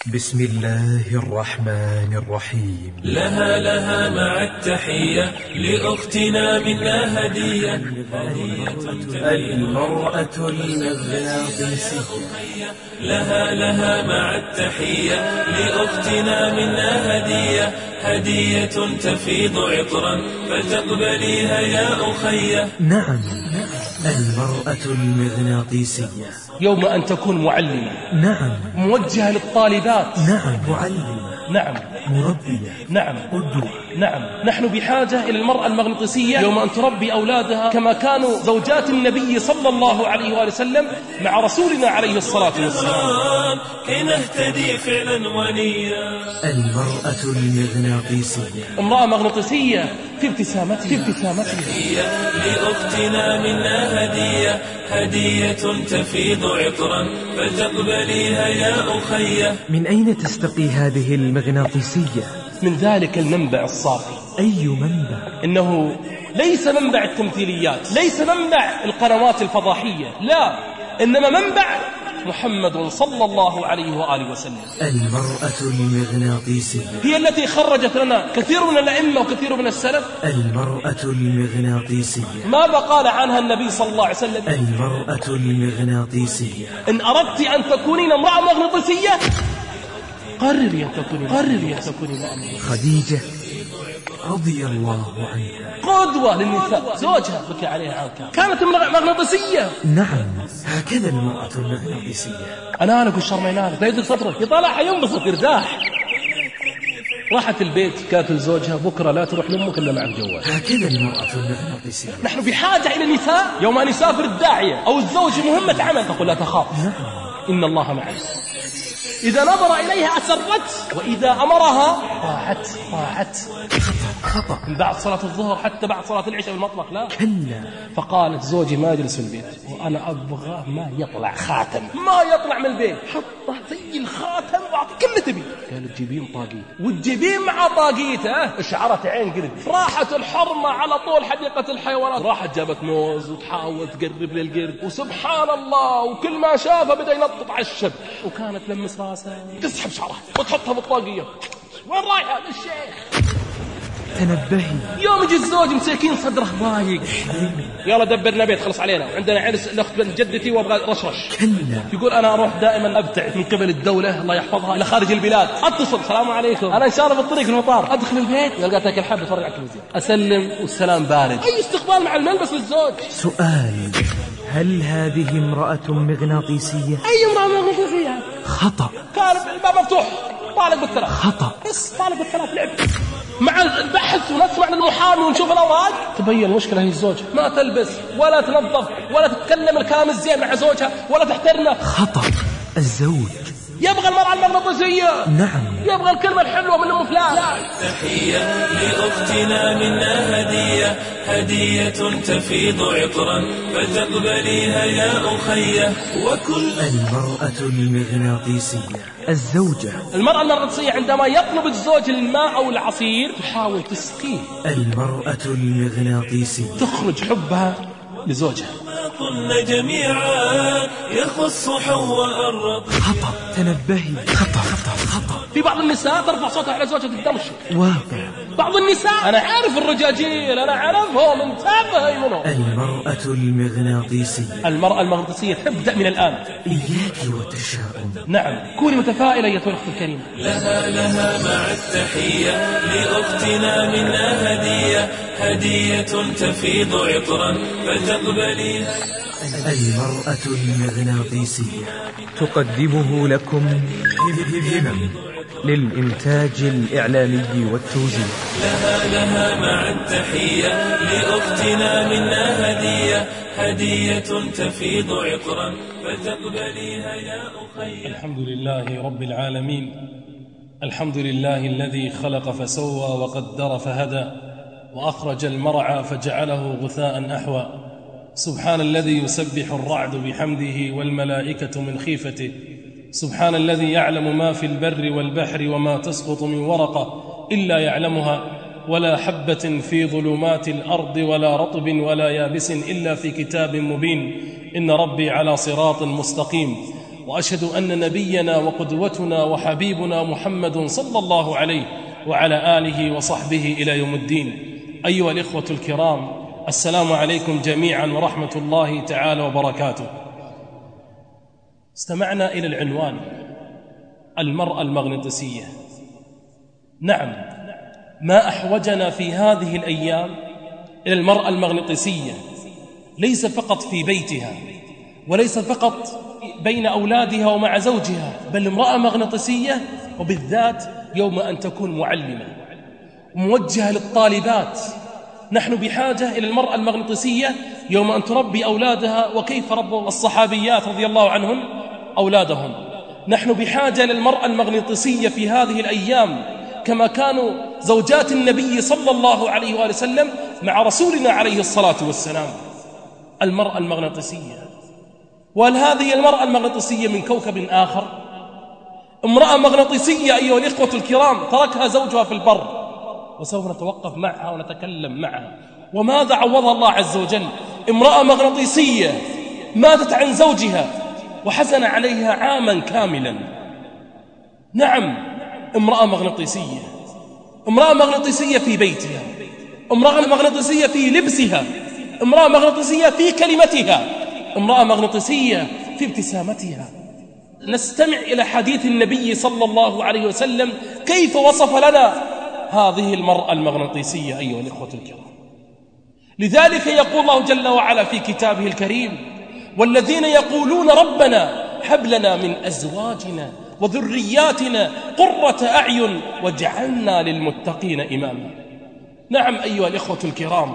بسم الله الرحمن الرحيم. لها مع التحية لأختنا منا هدية. المرأة المغناطيسية. لها مع التحية لأختنا منا هدية تفيض عطرا فتقبليها يا أخي. نعم، المرأة المغناطيسية. يوم أن تكون معلمة. نعم. موجهة للطالبات. نعم. معلمة. نعم. مربية. نعم. قدوة. نعم. نحن بحاجة إلى المرأة المغناطيسية يوم أن تربي أولادها كما كانوا زوجات النبي صلى الله عليه وآله وسلم مع رسولنا عليه الصلاة والسلام، كي نهتدي فعلا ونيا. المرأة المغناطيسية. امرأة مغناطيسية في ابتسامتها. لأختنا منا هدية تفيض عطرا فتقبليها يا أخي. من أين تستقي هذه المغناطيسية؟ من ذلك المنبع الصافي. أي منبع؟ إنه ليس منبع التمثيليات، ليس منبع القنوات الفضائية، لا، إنما منبع محمد صلى الله عليه وآله وسلم. المرأة المغناطيسية هي التي خرجت لنا كثير من الأئمة وكثير من السلف. المرأة المغناطيسية. ماذا قال عنها النبي صلى الله عليه وسلم؟ المرأة المغناطيسية. إن أردت أن تكونين امرأة مغناطيسية قرري أن تكوني امرأة. خديجة رضي الله عنها قدوة للنساء، زوجها بكى عليها عنك، كانت مغناطيسية. نعم، هكذا المرأة المغناطيسية. أنانك والشرمينانك لا يدرك صدرك، يطالعها ينبسط يرتاح. راحت البيت قالت لزوجها بكرة لا تروح لأمك إلا مع الجوال. هكذا المرأة المغناطيسية. نحن بحاجة إلى نساء يوم أن يسافر الداعية أو الزوج مهمة عمل تقول لا تخاف، إن الله معي. إذا نظر إليها أسرت، وإذا أمرها طاعت. خطأ. من بعد صلاة الظهر حتى بعد صلاة العشاء بالمطلق لا. كلا. فقالت زوجي ما يجلس في البيت وأنا أبغى ما يطلع خاتم، ما يطلع من البيت، حطه زي الخاتم وأعطي كل اللي تبي. قالت جيبين طاقية، وتجيبين مع طاقيته اشعرت عين قرد. راحت الحرمة على طول حديقة الحيوانات، راحت جابت موز وتحاول تقرب للقرد، وسبحان الله وكل ما شافه بدأ ينطط على الشب، وكانت لمس راسها تسحب شعرها وتحطها بالطاقية. وين رايحة للشيخ؟ تنبهي. يوم يجي الزوج مساكين صدره ضايق، يلا دبرنا بيت خلص علينا، وعندنا عرس الأخت بنت جدتي وابغى رشرش. كلا. يقول أنا أروح دائما أبتعد من قبل الدولة الله يحفظها إلى خارج البلاد، أتصل السلام عليكم أنا إن شاء الله بالطريق المطار، أدخل البيت لقيت أكل حب أتفرج على التلفزيون، أسلم والسلام بارد. أي استقبال مع الملبس للزوج. سؤال: هل هذه امرأة مغناطيسية؟ أي امرأة مغناطيسية؟ خطأ. كان الباب مفتوح، طالق بالثلاث. خطأ. بس طالق بالثلاث لعب. مع البحث ونسمع للمحامي ونشوف الأوراق تبين المشكلة هي الزوج، ما تلبس ولا تنظف ولا تتكلم الكلام الزين مع زوجها ولا تحترمه. خطأ. الزوج يبغى المرأة المغناطيسية. نعم. يبغى الكلمة الحلوة من أم فلان. تحية لأختنا منا هدية تفيض عطرا فتقبليها يا أخي. وكل المرأة المغناطيسية. الزوجة. المرأة المغناطيسية عندما يطلب الزوج الماء أو العصير تحاول تسقيه. المرأة المغناطيسية. تخرج حبها لزوجها. قلنا جميعا يخص حواء الرب. خطأ. تنبهي. خطأ. في بعض النساء ترفع صوتها على زوجها تدمشق. واقع. بعض النساء أنا عارف الرجاجيل، أنا عارفهم انتبهي منهم. المرأة المغناطيسية. المرأة المغناطيسية تبدأ من الآن. إياك والتشاؤم. نعم، كوني متفائلة أيتها الأخت الكريمة. لها مع التحية لأختنا منا هدية تفيض عطرا فتقبليها. المرأة المغناطيسية تقدمه لكم همم للإنتاج الإعلامي والتوزيع. لها مع التحية لأختنا منا هدية تفيض عطرا فتقبليها يا أخي. الحمد لله رب العالمين، الحمد لله الذي خلق فسوى وقدر فهدى وأخرج المرعى فجعله غثاء أحوى. سبحان الذي يسبح الرعد بحمده والملائكة من خيفته. سبحان الذي يعلم ما في البر والبحر وما تسقط من ورقة إلا يعلمها ولا حبة في ظلمات الأرض ولا رطب ولا يابس إلا في كتاب مبين. إن ربي على صراط مستقيم. وأشهد أن نبينا وقدوتنا وحبيبنا محمد صلى الله عليه وعلى آله وصحبه إلى يوم الدين. أيها الإخوة الكرام، السلام عليكم جميعا ورحمة الله تعالى وبركاته. استمعنا إلى العنوان المرأة المغناطيسية. نعم، ما أحوجنا في هذه الأيام إلى المرأة المغناطيسية، ليس فقط في بيتها وليس فقط بين أولادها ومع زوجها، بل امرأة مغناطيسية، وبالذات يوم أن تكون معلمة وموجهة للطالبات. نحن بحاجة إلى المرأة المغناطيسية يوم أن تربي أولادها، وكيف ربوا الصحابيات رضي الله عنهن أولادهم. نحن بحاجة إلى المرأة المغناطيسية في هذه الأيام، كما كانوا زوجات النبي صلى الله عليه وآله وسلم مع رسولنا عليه الصلاة والسلام. المرأة المغناطيسية، وهل هذه المرأة المغناطيسية من كوكب آخر؟ امرأة مغناطيسية أيها الإخوة الكرام، تركها زوجها في البر، وسوف نتوقف معها ونتكلم معها. وماذا عوضها الله عز وجل؟ امرأة مغناطيسية ماتت عن زوجها وحزن عليها عاما كاملا. نعم، امرأة مغناطيسية، امرأة مغناطيسية في بيتها، امرأة مغناطيسية في لبسها، امرأة مغناطيسية في كلمتها، امرأة مغناطيسية في ابتسامتها. نستمع إلى حديث النبي صلى الله عليه وسلم كيف وصف لنا هذه المرأة المغناطيسية أيها الإخوة الكرام. لذلك يقول الله جل وعلا في كتابه الكريم: والذين يقولون ربنا هب لنا من أزواجنا وذرياتنا قرة أعين واجعلنا للمتقين إماما. نعم أيها الإخوة الكرام،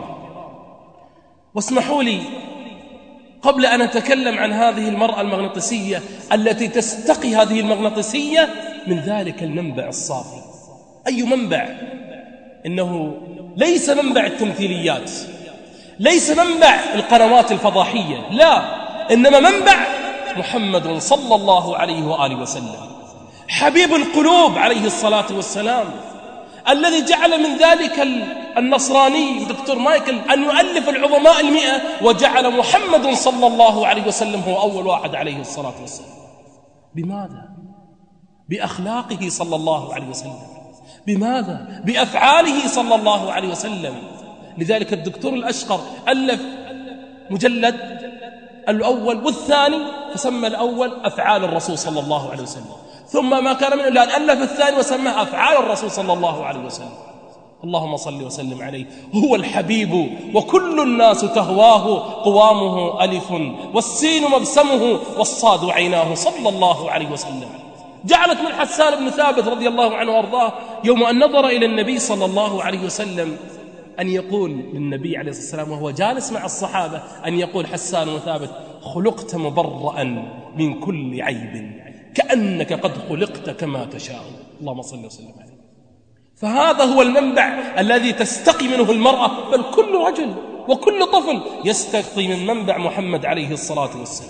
واسمحوا لي قبل أن أتكلم عن هذه المرأة المغناطيسية التي تستقي هذه المغناطيسية من ذلك المنبع الصافي. أي منبع؟ إنه ليس منبع التمثيليات، ليس منبع القنوات الفضاحية، لا، إنما منبع محمد صلى الله عليه وآله وسلم، حبيب القلوب عليه الصلاة والسلام، الذي جعل من ذلك النصراني دكتور مايكل أن يؤلف العظماء 100 وجعل محمد صلى الله عليه وسلم هو أول واحد عليه الصلاة والسلام. بماذا؟ بأخلاقه صلى الله عليه وسلم. بماذا؟ بأفعاله صلى الله عليه وسلم. لذلك الدكتور الأشقر ألف مجلد الأول والثاني، فسمى الأول أفعال الرسول صلى الله عليه وسلم، ثم ما كان منه إلا أن ألف الثاني وسماه أفعال الرسول صلى الله عليه وسلم. اللهم صل وسلم عليه. هو الحبيب وكل الناس تهواه، قوامه ألف والسين مبسمه والصاد عيناه صلى الله عليه وسلم. جعلت من حسان بن ثابت رضي الله عنه وارضاه يوم أن نظر إلى النبي صلى الله عليه وسلم أن يقول للنبي عليه الصلاة والسلام وهو جالس مع الصحابة، أن يقول حسان بن ثابت: خلقت مبرأ من كل عيب كأنك قد خلقت كما تشاء. اللهم صل وسلم عليه. فهذا هو المنبع الذي تستقي منه المرأة، بل كل رجل وكل طفل يستقي من منبع محمد عليه الصلاة والسلام.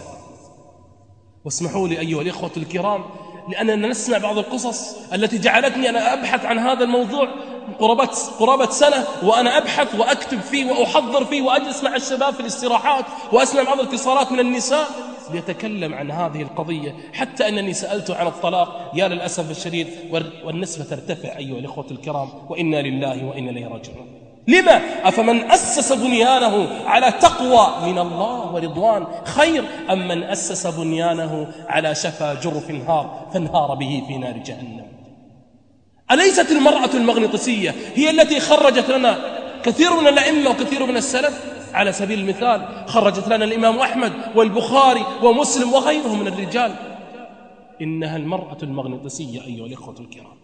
واسمحوا لي أيها الإخوة الكرام، لأننا نسمع بعض القصص التي جعلتني أنا أبحث عن هذا الموضوع قرابة سنة، وأنا أبحث وأكتب فيه وأحضر فيه، وأجلس مع الشباب في الاستراحات وأسمع بعض الاتصالات من النساء ليتكلم عن هذه القضية، حتى أنني سألت عن الطلاق. يا للأسف الشديد، والنسبة ترتفع أيها الإخوة الكرام، وإنا لله وإنا إليه راجعون. لما؟ أفمن أسس بنيانه على تقوى من الله ورضوان خير أم من أسس بنيانه على شفا جرف هار فانهار به في نار جهنم؟ أليست المرأة المغناطيسية هي التي خرجت لنا كثير من الأئمة وكثير من السلف؟ على سبيل المثال خرجت لنا الإمام أحمد والبخاري ومسلم وغيرهم من الرجال. إنها المرأة المغناطيسية أيها الإخوة الكرام.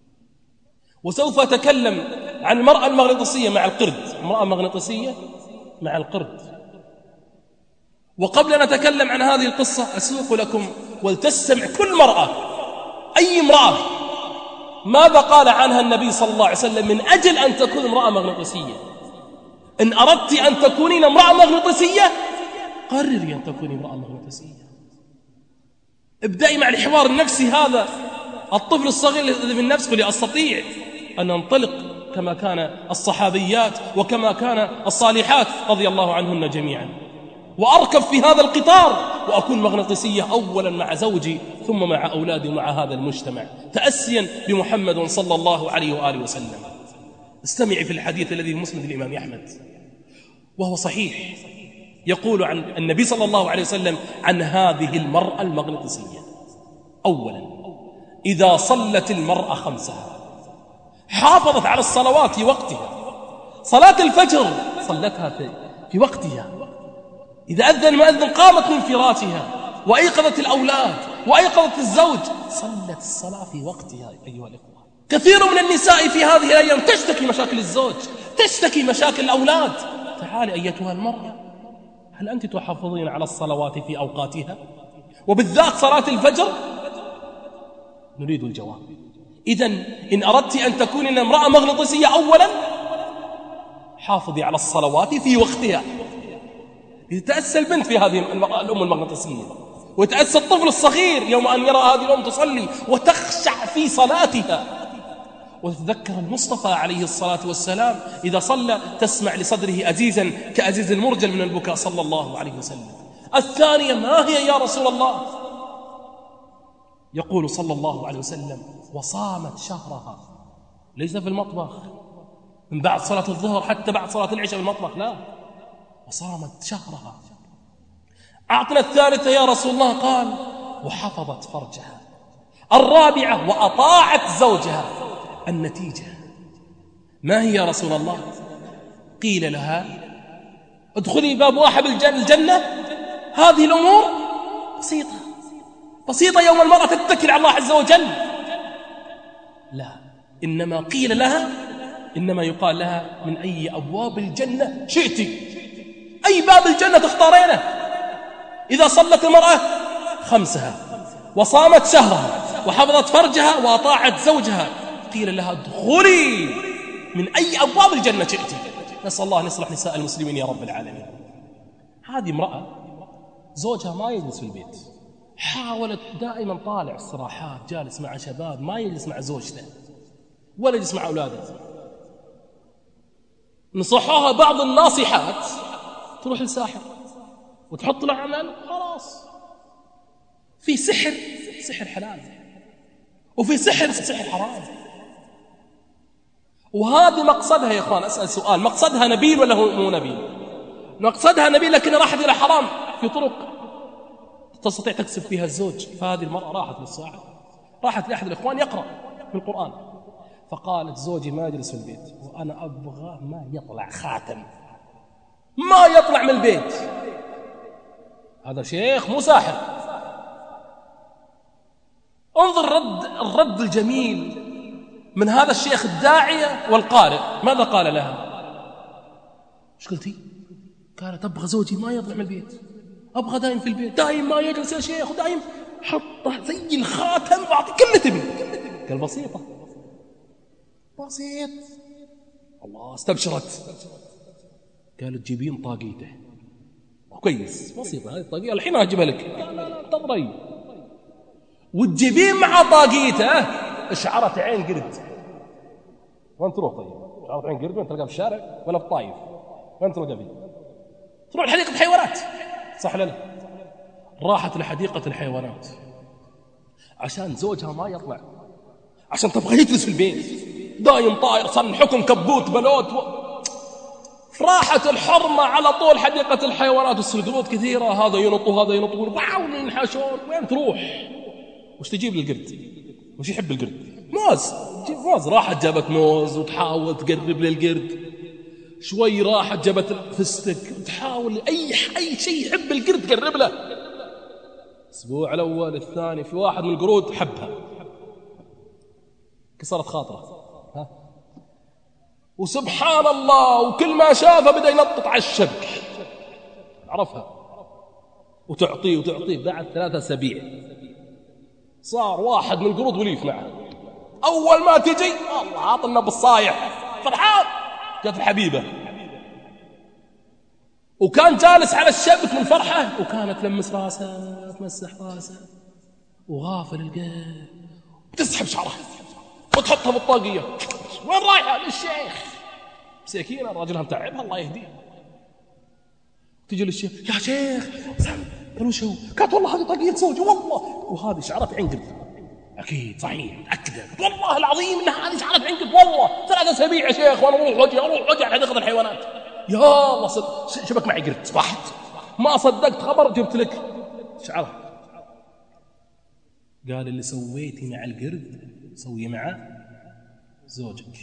وسوف أتكلم عن المرأة المغناطيسية مع القرد، امرأة مغناطيسية مع القرد. وقبل أن أتكلم عن هذه القصة أسوق لكم ولتستمع كل مرأة، أي امرأة، ماذا قال عنها النبي صلى الله عليه وسلم من أجل أن تكون امرأة مغناطيسية. إن أردت أن تكونين امرأة مغناطيسية قرري أن تكوني امرأة مغناطيسية. ابدأي مع الحوار النفسي هذا. الطفل الصغير الذي في النفس قل أستطيع أن أنطلق كما كان الصحابيات وكما كان الصالحات رضي الله عنهن جميعا. وأركب في هذا القطار وأكون مغناطيسية أولا مع زوجي ثم مع أولادي ومع هذا المجتمع، تأسيا بمحمد صلى الله عليه وآله وسلم. استمعي في الحديث الذي في مسند الإمام أحمد وهو صحيح، يقول عن النبي صلى الله عليه وسلم عن هذه المرأة المغناطيسية: أولا، إذا صلت المرأة خمسها، حافظت على الصلوات في وقتها، صلاة الفجر صلتها في وقتها، إذا أذن المؤذن قامت من فراشها وأيقظت الأولاد وأيقظت الزوج، صلت الصلاة في وقتها. أيها الإخوة، كثير من النساء في هذه الأيام تشتكي مشاكل الزوج، تشتكي مشاكل الأولاد. تعالي أيتها المرأة، هل أنت تحافظين على الصلوات في أوقاتها وبالذات صلاة الفجر؟ نريد الجواب. إذن إن أردت أن تكونين امرأة مغناطيسية، أولا حافظي على الصلوات في وقتها. يتأسى البنت في هذه المرأة الأم المغناطيسية، ويتأسى الطفل الصغير يوم أن يرى هذه الأم تصلي وتخشع في صلاتها، وتتذكر المصطفى عليه الصلاة والسلام إذا صلى تسمع لصدره أزيزا كأزيز المرجل من البكاء صلى الله عليه وسلم. الثانية: ما هي يا رسول الله؟ يقول صلى الله عليه وسلم: وصامت شهرها، ليس في المطبخ من بعد صلاة الظهر حتى بعد صلاة العشاء في المطبخ، لا، وصامت شهرها. أعطنا الثالثة يا رسول الله؟ قال: وحفظت فرجها. الرابعة: وأطاعت زوجها. النتيجة ما هي يا رسول الله؟ قيل لها: ادخلي باب واحد الجنة. هذه الأمور بسيطة يوم المرأة تتكل على الله عز وجل. لا، إنما قيل لها، إنما يقال لها: من أي أبواب الجنة شئت، أي باب الجنة تختارينه. إذا صلت المرأة خمسها وصامت شهرها وحفظت فرجها وأطاعت زوجها، قيل لها: ادخلي من أي أبواب الجنة شئت. نسأل الله أن يصلح نساء المسلمين يا رب العالمين. هذه امرأة زوجها ما يجلس في البيت، حاولت دائما طالع استراحات، جالس مع شباب، ما يجلس مع زوجته ولا يجلس مع أولاده. نصحوها بعض الناصحات تروح للساحر وتحط له عمل، خلاص. في سحر حلال، وفي سحر حرام. وهذه مقصدها يا إخوان، أسأل سؤال، مقصدها نبيل ولا هو مو نبيل؟ مقصدها نبيل، لكن راحت إلى حرام في طرق تستطيع تكسب فيها الزوج. فهذه المرأة راحت للساحر، راحت لأحد الإخوان يقرأ في القرآن، فقالت: زوجي ما يجلس في البيت وأنا أبغى ما يطلع خاتم، ما يطلع من البيت. هذا شيخ مو ساحر. انظر الرد الجميل من هذا الشيخ الداعية والقارئ. ماذا قال لها؟ ايش قلتي؟ قالت: أبغى زوجي ما يطلع من البيت، أبغى دائم في البيت، دائم ما يجلس يا شيخ، ودائم حطه زي الخاتم وأعطي كل تبي. قال: بسيط. الله، استبشرت. قالت: جيبين طاقيته. كويس، بسيطة هذه الطاقية، الحين أجيبها لك. قال: لا انتظري. وتجيبين مع طاقيته. اشعرت عين قرد. وين تروح؟ طيب اشعرت عين قرد وين تلقى؟ في الشارع ولا في الطايف؟ وين تلقى فيه؟ تروح لحديقة الحيوانات، صح ولا لا؟ راحت لحديقة الحيوانات عشان زوجها ما يطلع، عشان تبغى يجلس في البيت، دايم طاير، صن حكم كبوت بلوت راحت الحرمة على طول حديقة الحيوانات، والسلقروت كثيرة، هذا ينط وهذا ينط، واو ينحشون. وين تروح؟ وش تجيب للقرد؟ وش يحب القرد؟ موز. تجيب موز. راحت جابت موز وتحاول تقرب للقرد، شوي راحت جابت فستق وتحاول أي شيء يحب القرد تقرب له. الأسبوع الأول الثاني في واحد من القرود حبها، كسرت خاطره، وسبحان الله، وكل ما شافه بدأ ينطط على الشبك، عرفها، وتعطيه. بعد 3 أسابيع صار واحد من القرود وليف معه. أول ما تجي الله عاطلنا بالصايح، فرحان، جات الحبيبة، وكان جالس على الشبك من فرحة، وكانت تلمس راسه، تمسح راسه، وغافل القلب، وتسحب شعرها وتحطها بالطاقية. وين رايحة؟ للشيخ. مسكينة، راجلها متعبها الله يهديه. تجي للشيخ يا شيخ قال وش هو؟ قالت والله هذه طاقية زوجي والله، وهذه شعرت عنقد. أكيد صحيح متأكدة. والله العظيم إن هذه شعرت عنقد والله 3 أسابيع يا شيخ، وأنا أروح وجه حديقة الحيوانات. يا الله شبك معي قرد صبحت ما صدقت خبر جبت لك شعرها. قال اللي سويتي مع القرد سوي مع زوجك.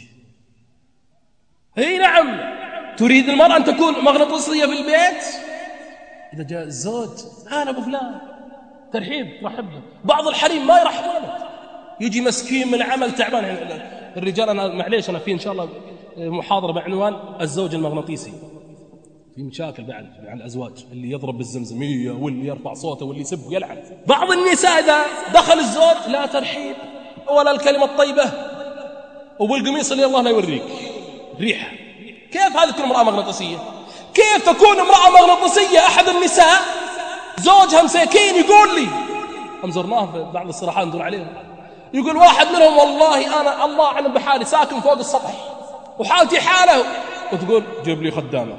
اي نعم، تريد المرأة أن تكون مغناطيسية في البيت؟ إذا جاء الزوج أنا أبو فلان ترحيب رحبه. بعض الحريم ما يرحبونه، يجي مسكين من العمل تعبان. الرجال أنا معليش أنا في إن شاء الله محاضرة بعنوان الزوج المغناطيسي. في مشاكل بعد مع الأزواج، اللي يضرب بالزمزمية واللي يرفع صوته واللي يسب ويلعن. بعض النساء إذا دخل الزوج لا ترحيب ولا الكلمة الطيبة، وبالقميص اللي الله لا يوريك ريحة. كيف هذه تكون امرأة مغناطيسية؟ كيف تكون امرأة مغناطيسية؟ أحد النساء زوجها مساكين يقول لي، أمزرناه في بعض الصراحات ندور عليهم، يقول واحد منهم والله أنا الله أعلم بحالي ساكن فوق السطح وحالتي حاله، وتقول جيب لي خدامة.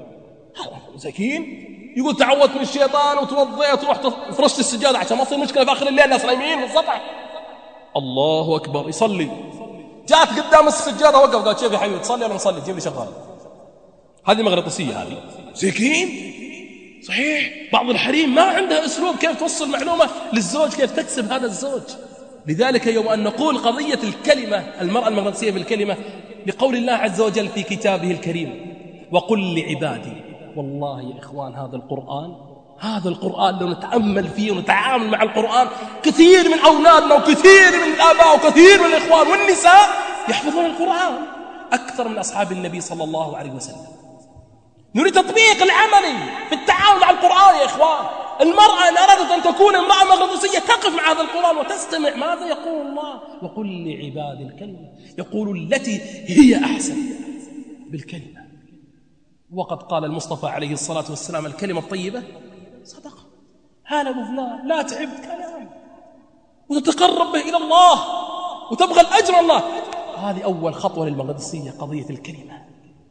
مساكين. يقول تعوذت من الشيطان وتوضيت ورحت فرشت السجادة عشان ما تصير مشكلة في آخر الليل الناس نايمين في السطح. الله أكبر يصلي، جاءت قدام السجادة وقف قالت شوف يا حبيبي تصلي ولا نصلي؟ جيب لي شغال. هذه مغناطيسية هذه. مساكين. صحيح بعض الحريم ما عندها أسلوب كيف توصل معلومة للزوج، كيف تكسب هذا الزوج. لذلك يوم أن نقول قضية الكلمة، المرأة المغناطيسية بالكلمة، لقول الله عز وجل في كتابه الكريم وقل لعبادي. والله يا إخوان هذا القرآن لو نتأمل فيه ونتعامل مع القرآن، كثير من أولادنا وكثير من الآباء وكثير من الإخوان والنساء يحفظون القرآن أكثر من أصحاب النبي صلى الله عليه وسلم. نريد تطبيق العملي في التعامل مع القرآن يا إخوان. المرأة إن أرادت أن تكون امرأة مغناطيسية تقف مع هذا القرآن وتستمع ماذا يقول الله. وقل لعبادي الكلمة، يقول التي هي أحسن بالكلمة. وقد قال المصطفى عليه الصلاة والسلام الكلمة الطيبة صدقة. هلا أبو فلان لا تعبد كلام وتتقرب به إلى الله وتبغى الأجر الله. هذه أول خطوة للمغناطيسية، قضية الكلمة.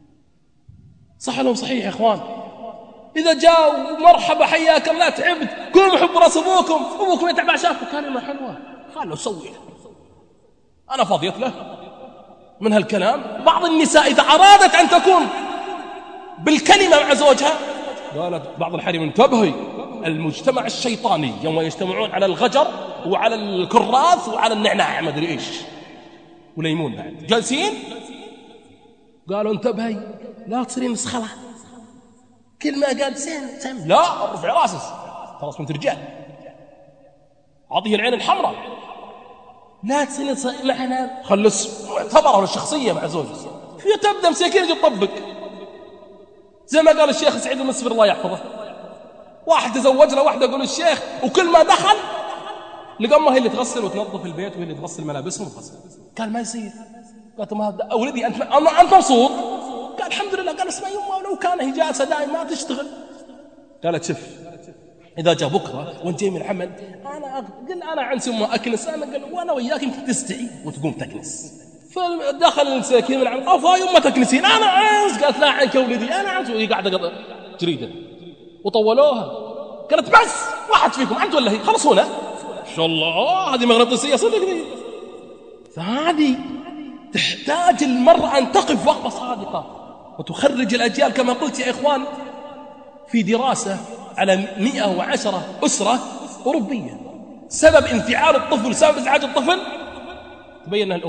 صح لو صحيح يا إخوان؟ إذا جاء مرحبا حياك الله تعبت قوموا حبوا راس أبوكم يتعب شافوا كلمة حلوة خلوا سوي أنا فاضيت له من هالكلام. بعض النساء إذا أرادت أن تكون بالكلمة مع زوجها قالت بعض الحريم انتبهي، المجتمع الشيطاني يوم يجتمعون على الغجر وعلى الكراث وعلى النعناع ما أدري إيش وليمون بعد جالسين، قالوا انتبهي لا تصيرين مسخرة، كل ما قال سم لا ارفع راسك خلاص بنت رجال، عطيه العين الحمراء، لا تصيرين معنا خلص معتبره الشخصية مع زوجك. هي تبدأ مساكين تطبق زي ما قال الشيخ سعيد المسفر الله يحفظه. واحد تزوج له واحدة يقول الشيخ وكل ما دخل لقى أمها هي اللي تغسل وتنظف البيت وهي اللي تغسل ملابسهم وتغسل. قال ما يصير. قالت ما أولدي أنت مبسوط؟ قال الحمد لله. قال اسمع يمه ولو كان هي جالسة دائما ما تشتغل. قالت شوف إذا جاء بكرة وانت جاي من العمل أنا عنسي أمه أكنس، أنا قال وأنا وياك يمكن تستعي وتقوم تكنس. فدخل الساكين من العمل أفا يمه تكنسين أنا عنس. قالت لا عنك يا ولدي أنا عنس، وهي قاعدة قطع جريدة وطولوها. قالت بس واحد فيكم أنت ولا هي خلص هنا إن شاء الله. هذه مغناطيسية صدقني. فهذه تحتاج المرأة أن تقف وقفة صادقة وتخرج الأجيال كما قلت يا إخوان في دراسة على 110 أسرة أوروبية سبب انفعال الطفل سبب إزعاج الطفل تبين أنها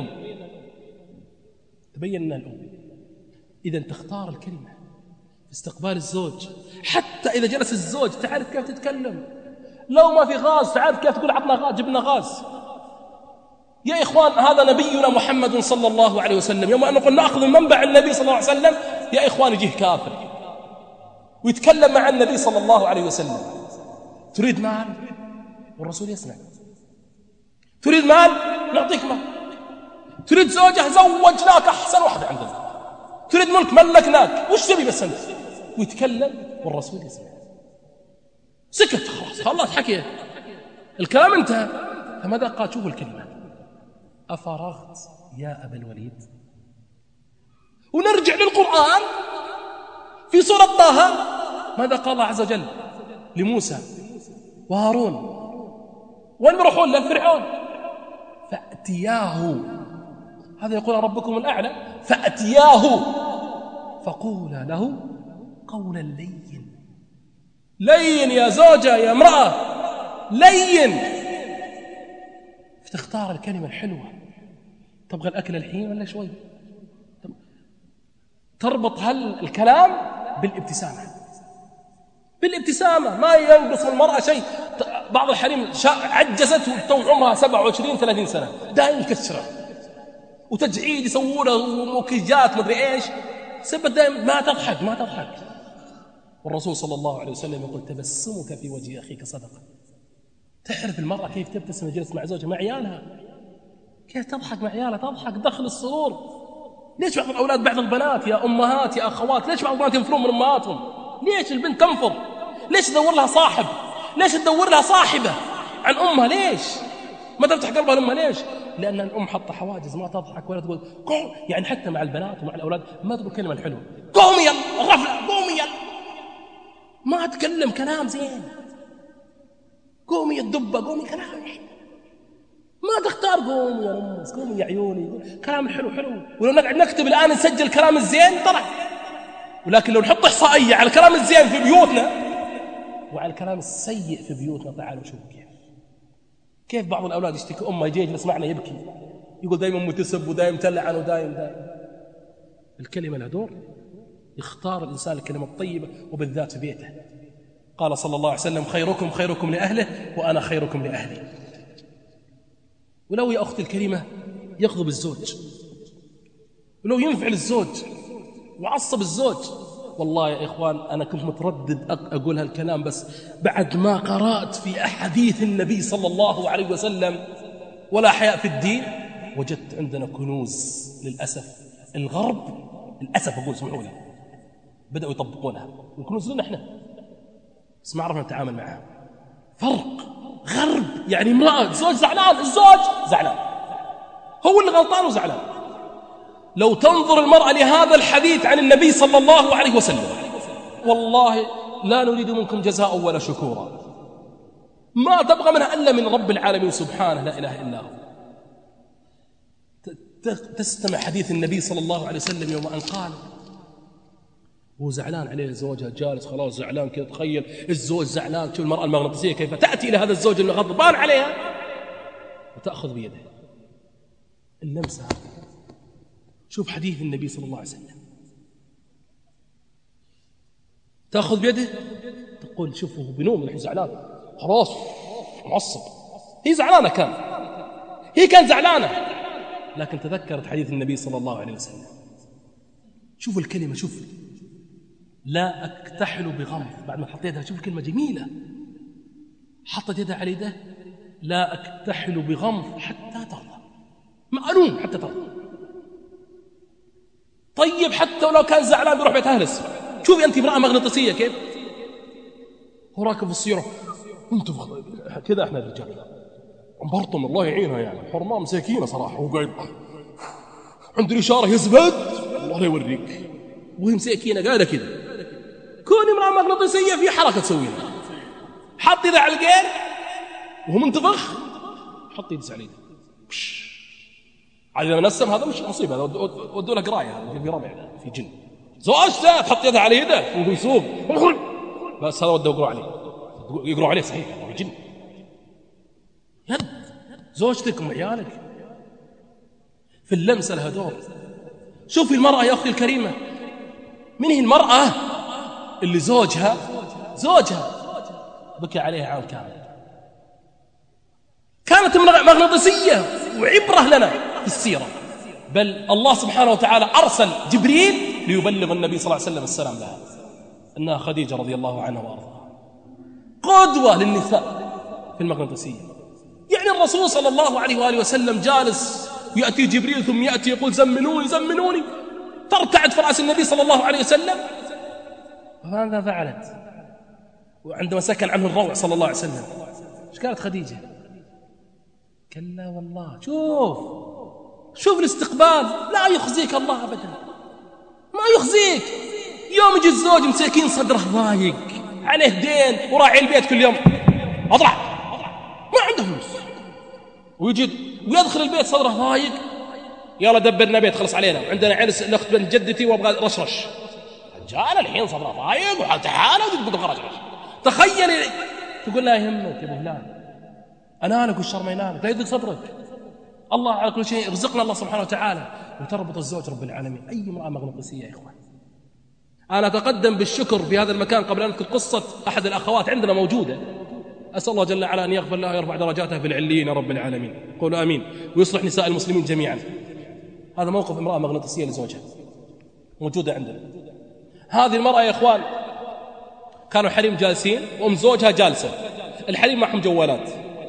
الأم. إذا تختار الكلمة في استقبال الزوج، حتى إذا جلس الزوج تعرف كيف تتكلم. لو ما في غاز تعرف كيف تقول عطنا غاز جبنا غاز. يا إخوان هذا نبينا محمد صلى الله عليه وسلم يوم أن نقول نأخذ من منبع النبي صلى الله عليه وسلم يا إخوان يجيه كافر ويتكلم مع النبي صلى الله عليه وسلم. تريد مال والرسول يسمع، تريد مال نعطيك مال، تريد زوجة زوجناك أحسن واحدة عندنا، تريد ملك ملكناك وش تبي بس أنت. ويتكلم والرسول يسمع. سكت خلاص حكي الكلام انتهى. فماذا قال؟ شوفوا الكلمة أفرغت يا أبا الوليد. ونرجع للقرآن في سورة طه ماذا قال الله عز وجل لموسى وهارون؟ وين يروحون؟ للفرعون. فأتياه، هذا يقول ربكم الأعلى، فأتياه فقولا له قولا لين. لين يا زوجة يا امرأة، لين. فتختار الكلمة الحلوة. تبغى الأكل الحين ولا شوي؟ تربط الكلام بالابتسامة. بالابتسامة ما ينقص من المرأة شيء. بعض الحريم عجزت وتو عمرها 27-30 سنة دائما مكسرة وتجعيد يسوونه ومكيجات مدري ايش، سبت دائما ما تضحك. والرسول صلى الله عليه وسلم يقول تبسمك في وجه أخيك صدقة. تعرف المرأة كيف تبتسم جلس مع زوجها مع عيالها، كيف تضحك مع عيالها، تضحك دخل السرور. ليش بعض الأولاد بعض البنات يا أمهات يا أخوات ليش بعض البنات ينفرون من أمهاتهم؟ ليش البنت تنفر؟ ليش تدور لها صاحب؟ ليش تدور لها صاحبة عن أمها؟ ليش ما تفتح قلبها لأمها؟ ليش؟ لأن الأم حط حواجز، ما تضحك ولا تقول قوم. يعني حتى مع البنات ومع الأولاد ما تقول كلمة الحلوة، قومي يلا الغفلة، قومي يلا، ما تكلم كلام زين، قومي الدبة، قومي كلام، ما تختار قومي يا رمز، قومي يا عيوني، كلام حلو. ولو نقعد نكتب الآن نسجل الكلام الزين طلع، ولكن لو نحط إحصائية على الكلام الزين في بيوتنا وعلى الكلام السيء في بيوتنا، تعالوا شوفوا كيف بعض الأولاد يشتكي أمه يجي يجلس معنا يبكي، يقول دائما متسب ودائما تلعن ودائما. الكلمة لها دور. يختار الإنسان الكلمة الطيبة وبالذات في بيته. قال صلى الله عليه وسلم خيركم لأهله وأنا خيركم لأهلي. ولو يا أختي الكريمة يغضب الزوج، ولو ينفعل الزوج وعصب الزوج، والله يا إخوان أنا كنت متردد أقول هالكلام، بس بعد ما قرأت في أحاديث النبي صلى الله عليه وسلم ولا حياء في الدين، وجدت عندنا كنوز للأسف. الغرب للأسف أقول اسمعوا لي بدأوا يطبقونها، الكنوز لنا إحنا بس ما عرفنا نتعامل معها. فرق غرب، يعني امرأة زوج زعلان، الزوج زعلان هو اللي غلطان وزعلان. لو تنظر المرأة لهذا الحديث عن النبي صلى الله عليه وسلم والله لا نريد منكم جزاء ولا شكورا، ما تبغى منها إلا من رب العالمين سبحانه لا إله إلا هو. تستمع حديث النبي صلى الله عليه وسلم يوم أن قال هو زعلان عليه زوجها، جالس خلاص زعلان كذا، تخيل الزوج زعلان، شوف المرأة المغناطيسية كيف تأتي إلى هذا الزوج المغضبان عليها وتأخذ بيده اللمسة. شوف حديث النبي صلى الله عليه وسلم، تأخذ بيده تقول شوفوا بنوم الحين زعلان خلاص معصب، هي زعلانة هي كانت زعلانة، لكن تذكرت حديث النبي صلى الله عليه وسلم. شوف الكلمة، شوف لا أكتحل بغمض، بعد ما حط يدها شوف الكلمة جميلة، حطت يدها على يده، لا أكتحل بغمض حتى ترضى، مألوم حتى ترضى. طيب حتى ولو كان زعلان بيروح بيت أهلس، شوفي أنت امرأة مغناطيسية كيف، هو راكب في السيارة انت كذا، احنا الرجال مبرطم الله يعينها، يعني حرمة مساكينة صراحة، هو قاعد عند الإشارة يزبد الله لا يوريك، وهي مساكينة قاعدة كذا. كوني امرأة مغناطيسية في حركة تسويها، حط يده على القير وهو منتفخ، حط يده على يده عادي نسم، هذا مش مصيبة، هذا ودوا له قراية في ربع في جن. زوجته تحط يدها على يده وهو يسوق بس هذا ودوا يقروا عليه صحيح في جن. يد زوجتك وعيالك في اللمسة لها دور. شوفي المرأة يا أختي الكريمة، من هي المرأة اللي زوجها بكى عليها عام كامل، كانت مغناطيسية وعبرة لنا في السيرة، بل الله سبحانه وتعالى أرسل جبريل ليبلغ النبي صلى الله عليه وسلم السلام لها، أنها خديجة رضي الله عنها وأرضاها، قدوة للنساء في المغناطيسية. يعني الرسول صلى الله عليه وآله وسلم جالس يأتي جبريل ثم يأتي يقول زملوني، ترتعد فراس النبي صلى الله عليه وسلم. فماذا فعلت وعندما سكن عنه الروع صلى الله عليه وسلم؟ ايش قالت خديجة؟ كلا والله، شوف الاستقبال، لا يخزيك الله أبدا، ما يخزيك، يوم يجي الزوج مساكين صدره ضايق، عليه دين وراعي البيت كل يوم، اطلع ما عنده فلوس، ويدخل البيت صدره ضايق، يلا دبرنا بيت خلص علينا، وعندنا عرس الاخت بنت جدتي وابغى رشرش. رجال الحين صدره ضايق وحالته حاله وتبغى رشرش. تخيل تقول لا يهمك يا ابو فلان، انالك والشر ما ينالك، لا يضيق صدرك، الله على كل شيء يرزقنا الله سبحانه وتعالى. وتربط الزوج رب العالمين. اي امراه مغناطيسيه يا اخوان. انا اتقدم بالشكر في هذا المكان قبل ان اذكر قصه احد الاخوات عندنا موجوده، اسال الله جل وعلا ان يغفر لها ويرفع درجاتها في العليين يا رب العالمين، قولوا امين، ويصلح نساء المسلمين جميعا. هذا موقف امراه مغناطيسيه لزوجها موجوده عندنا. هذه المراه يا اخوان كانوا حريم جالسين وام زوجها جالسه، الحريم معهم جوالات،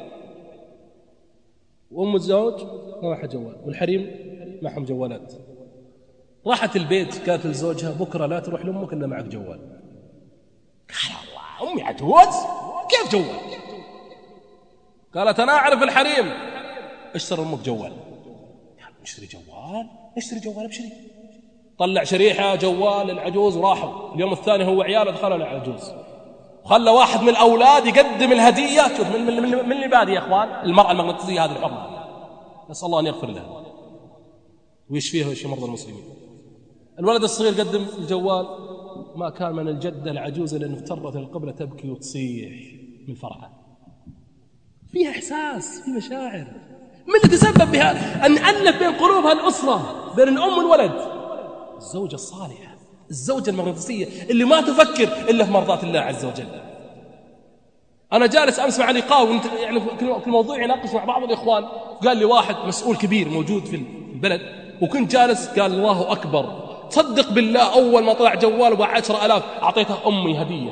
وام الزوج ما معها جوال والحريم معهم جوالات. راحت البيت قالت لزوجها بكره لا تروح لامك الا معك جوال. قال الله امي عجوز كيف جوال؟ قالت انا اعرف الحريم، اشتري امك جوال. قال اشتري جوال؟ اشتري جوال ابشري. طلع شريحه جوال للعجوز وراحوا. اليوم الثاني هو وعياله دخلوا للعجوز، خلى واحد من الاولاد يقدم الهديه. شوف من اللي بادي يا اخوان المراه المغناطيسيه هذه الحرة، نسال الله ان يغفر لها ويشفيها ويشفي مرضى المسلمين. الولد الصغير قدم الجوال، ما كان من الجده العجوزه لان افترت القبله تبكي وتصيح من فرحه. فيها احساس، في مشاعر. من اللي تسبب بها ان الف بين قلوبها الاسره، بين الام والولد؟ الزوجه الصالحه، الزوجه المغناطيسيه اللي ما تفكر الا في مرضات الله عز وجل. انا جالس امس مع لقاء يعني كل موضوع يناقش مع بعض الاخوان، قال لي واحد مسؤول كبير موجود في البلد، وكنت جالس قال الله اكبر، تصدق بالله اول ما طلع جوال ب 10,000 اعطيته امي هديه.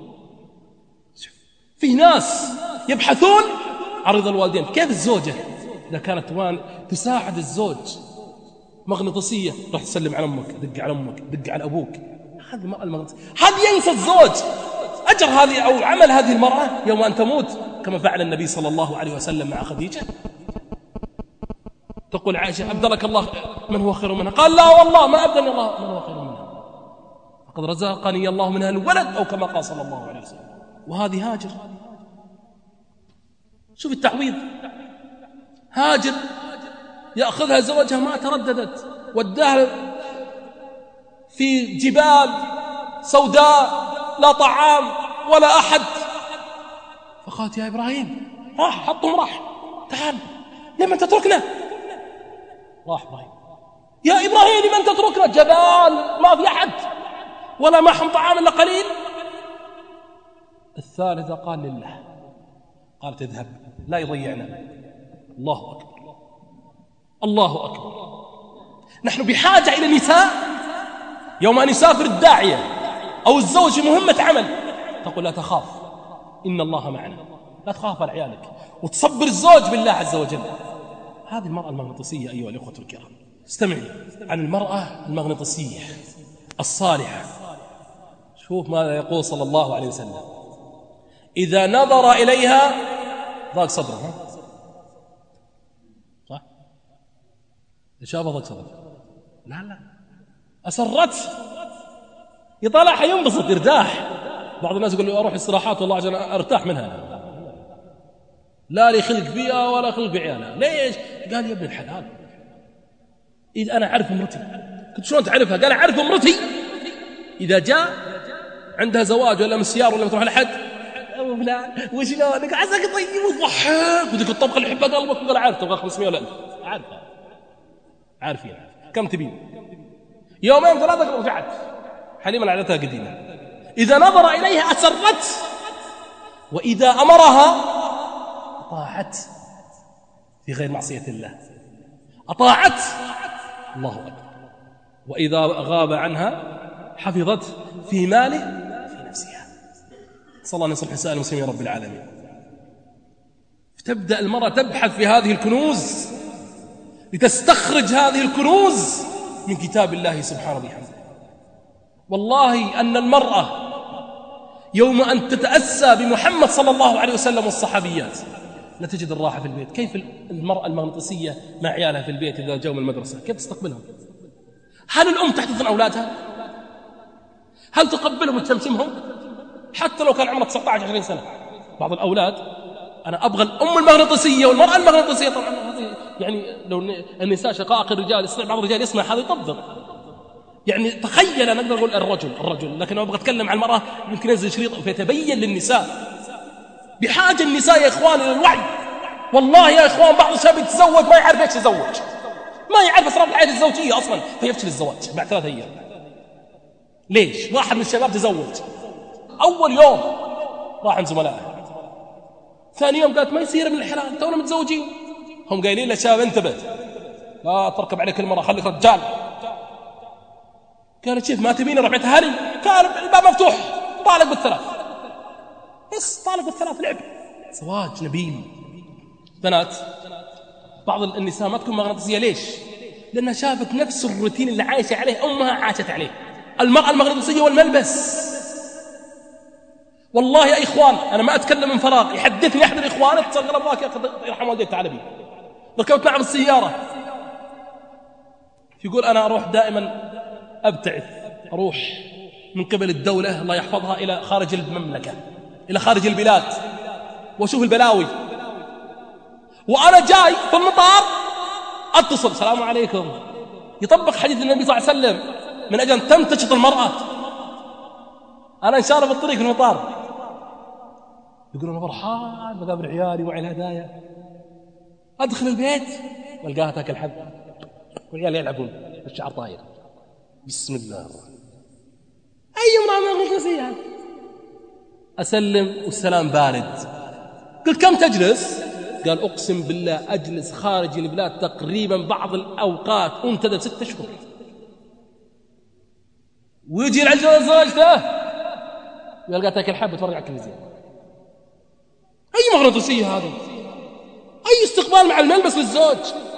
في ناس يبحثون عن رضا الوالدين. كيف الزوجه اذا كانت تساعد الزوج مغناطيسيه، راح تسلم على امك، دق على امك، دق على ابوك. هذه المراه المغناطيسيه. هل ينسى الزوج اجر هذه او عمل هذه المراه يوم ان تموت كما فعل النبي صلى الله عليه وسلم مع خديجه؟ تقول عائشه ابدلك الله من هو خير منها، قال لا والله ما ابدلني الله من هو خير منها، فقد رزقني الله منها الولد او كما قال صلى الله عليه وسلم. وهذه هاجر، شوف التعويض. هاجر يأخذها زوجها ما ترددت، وداها في جبال سوداء لا طعام ولا أحد، فقالت يا إبراهيم، راح حطهم، راح تعال لمن تتركنا؟ راح إبراهيم، يا إبراهيم لمن تتركنا؟ جبال ما في أحد ولا معهم طعام إلا قليل. الثالثة قال لله، قالت اذهب لا يضيعنا. الله أكبر، الله أكبر. نحن بحاجة إلى نساء يوم أن يسافر الداعية أو الزوج في مهمة عمل تقول لا تخاف إن الله معنا، لا تخاف على عيالك، وتصبر الزوج بالله عز وجل. هذه المرأة المغناطيسية أيها الأخوة الكرام. استمعوا عن المرأة المغناطيسية الصالحة. شوف ماذا يقول صلى الله عليه وسلم: إذا نظر إليها ضاق صدره. صح؟ شافه ضاق صدره؟ لا أسرت، يطلعها ينبسط يرتاح. بعض الناس يقول له أروح استراحات والله عشان أرتاح منها، لا لي خلق فيها ولا خلق بعيالها. ليش؟ قال يا ابن الحلال إذا أنا أعرف امرتي. قلت شلون تعرفها؟ قال أعرف امرتي إذا جاء عندها زواج ولا مسيار ولا تروح لحد، أبو فلان وشلونك عساك طيب وضحك ودك الطبخة اللي يحبها قلبك. قال عارف تبغى 500 ولا 1000. عارفها، عارفين كم تبين. يومين ثلاثة رجعت حليما عادتها قديمة. إذا نظر إليها أسرت، وإذا أمرها أطاعت في غير معصية الله، أطاعت. الله أكبر. وإذا غاب عنها حفظت في ماله في نفسها. صلى الله عليه وسلم نساء المسلمين رب العالمين. تبدأ المرأة تبحث في هذه الكنوز لتستخرج هذه الكنوز من كتاب الله سبحانه وبحمده. والله أن المرأة يوم أن تتأسى بمحمد صلى الله عليه وسلم والصحابيات لا تجد الراحة في البيت. كيف المرأة المغناطيسية مع عيالها في البيت إذا جاءوا من المدرسة؟ كيف تستقبلهم؟ هل الأم تحتضن أولادها؟ هل تقبلهم وتشمشمهم حتى لو كان عمرك 19-20 سنة؟ بعض الأولاد أنا أبغى الأم المغناطيسية والمرأة المغناطيسية. طبعا هذه يعني لو النساء شقائق الرجال يصنع، بعض الرجال يصنع هذا يطبق. يعني تخيل، أنا أقدر أقول الرجل، لكن أنا أبغى أتكلم عن المرأة يمكن ينزل شريط فيتبين للنساء. بحاجة النساء يا إخوان إلى الوعي. والله يا إخوان بعض الشباب يتزوج ما يعرف ايش يتزوج، ما يعرف أسرار الحياة الزوجية أصلا، فيفشل الزواج بعد 3 أيام. ليش؟ واحد من الشباب تزوج أول يوم راح عند زملائه، ثاني يوم قالت ما يصير من الحلال تونا متزوجين. هم قايلين له شاب انتبه لا تركب عليك المرأة خليك رجال. قالت شيف ما تبيني ربعت هلي؟ قال الباب مفتوح طالق بالثلاث. بس طالق بالثلاث لعب. زواج نبيل. بنات بعض النساء ما تكون مغناطيسية. ليش؟ لأنها شافت نفس الروتين اللي عايشة عليه أمها عاشت عليه. المرأة المغناطيسية والملبس. والله يا إخوان أنا ما أتكلم من فراغ، يحدثني أحد الإخوان اتصل أبغاك يرحم والديك تعال بي. ركبت معه بالسيارة يقول أنا أروح دائما أبتعث، أروح من قبل الدولة الله يحفظها إلى خارج المملكة، إلى خارج البلاد، وأشوف البلاوي. وأنا جاي في المطار أتصل السلام عليكم، يطبق حديث النبي صلى الله عليه وسلم من أجل أن تمتشط المرأة. أنا إن شاء الله بالطريق في المطار يقول أنا فرحان بقابل عيالي وعي الهدايا، أدخل البيت والقاها تاكل حب والعيال يلعبون الشعر طاير. بسم الله أي امرأة مغناطيسية. أسلم والسلام بارد. قلت كم تجلس؟ قال أقسم بالله أجلس خارج البلاد تقريبا بعض الأوقات أنتدب 6 أشهر. ويجي العجل زوجته يلقى تاكل حب تفرج على التلفزيون. أي مغناطيسية هذه؟ أي استقبال مع الملبس للزوج؟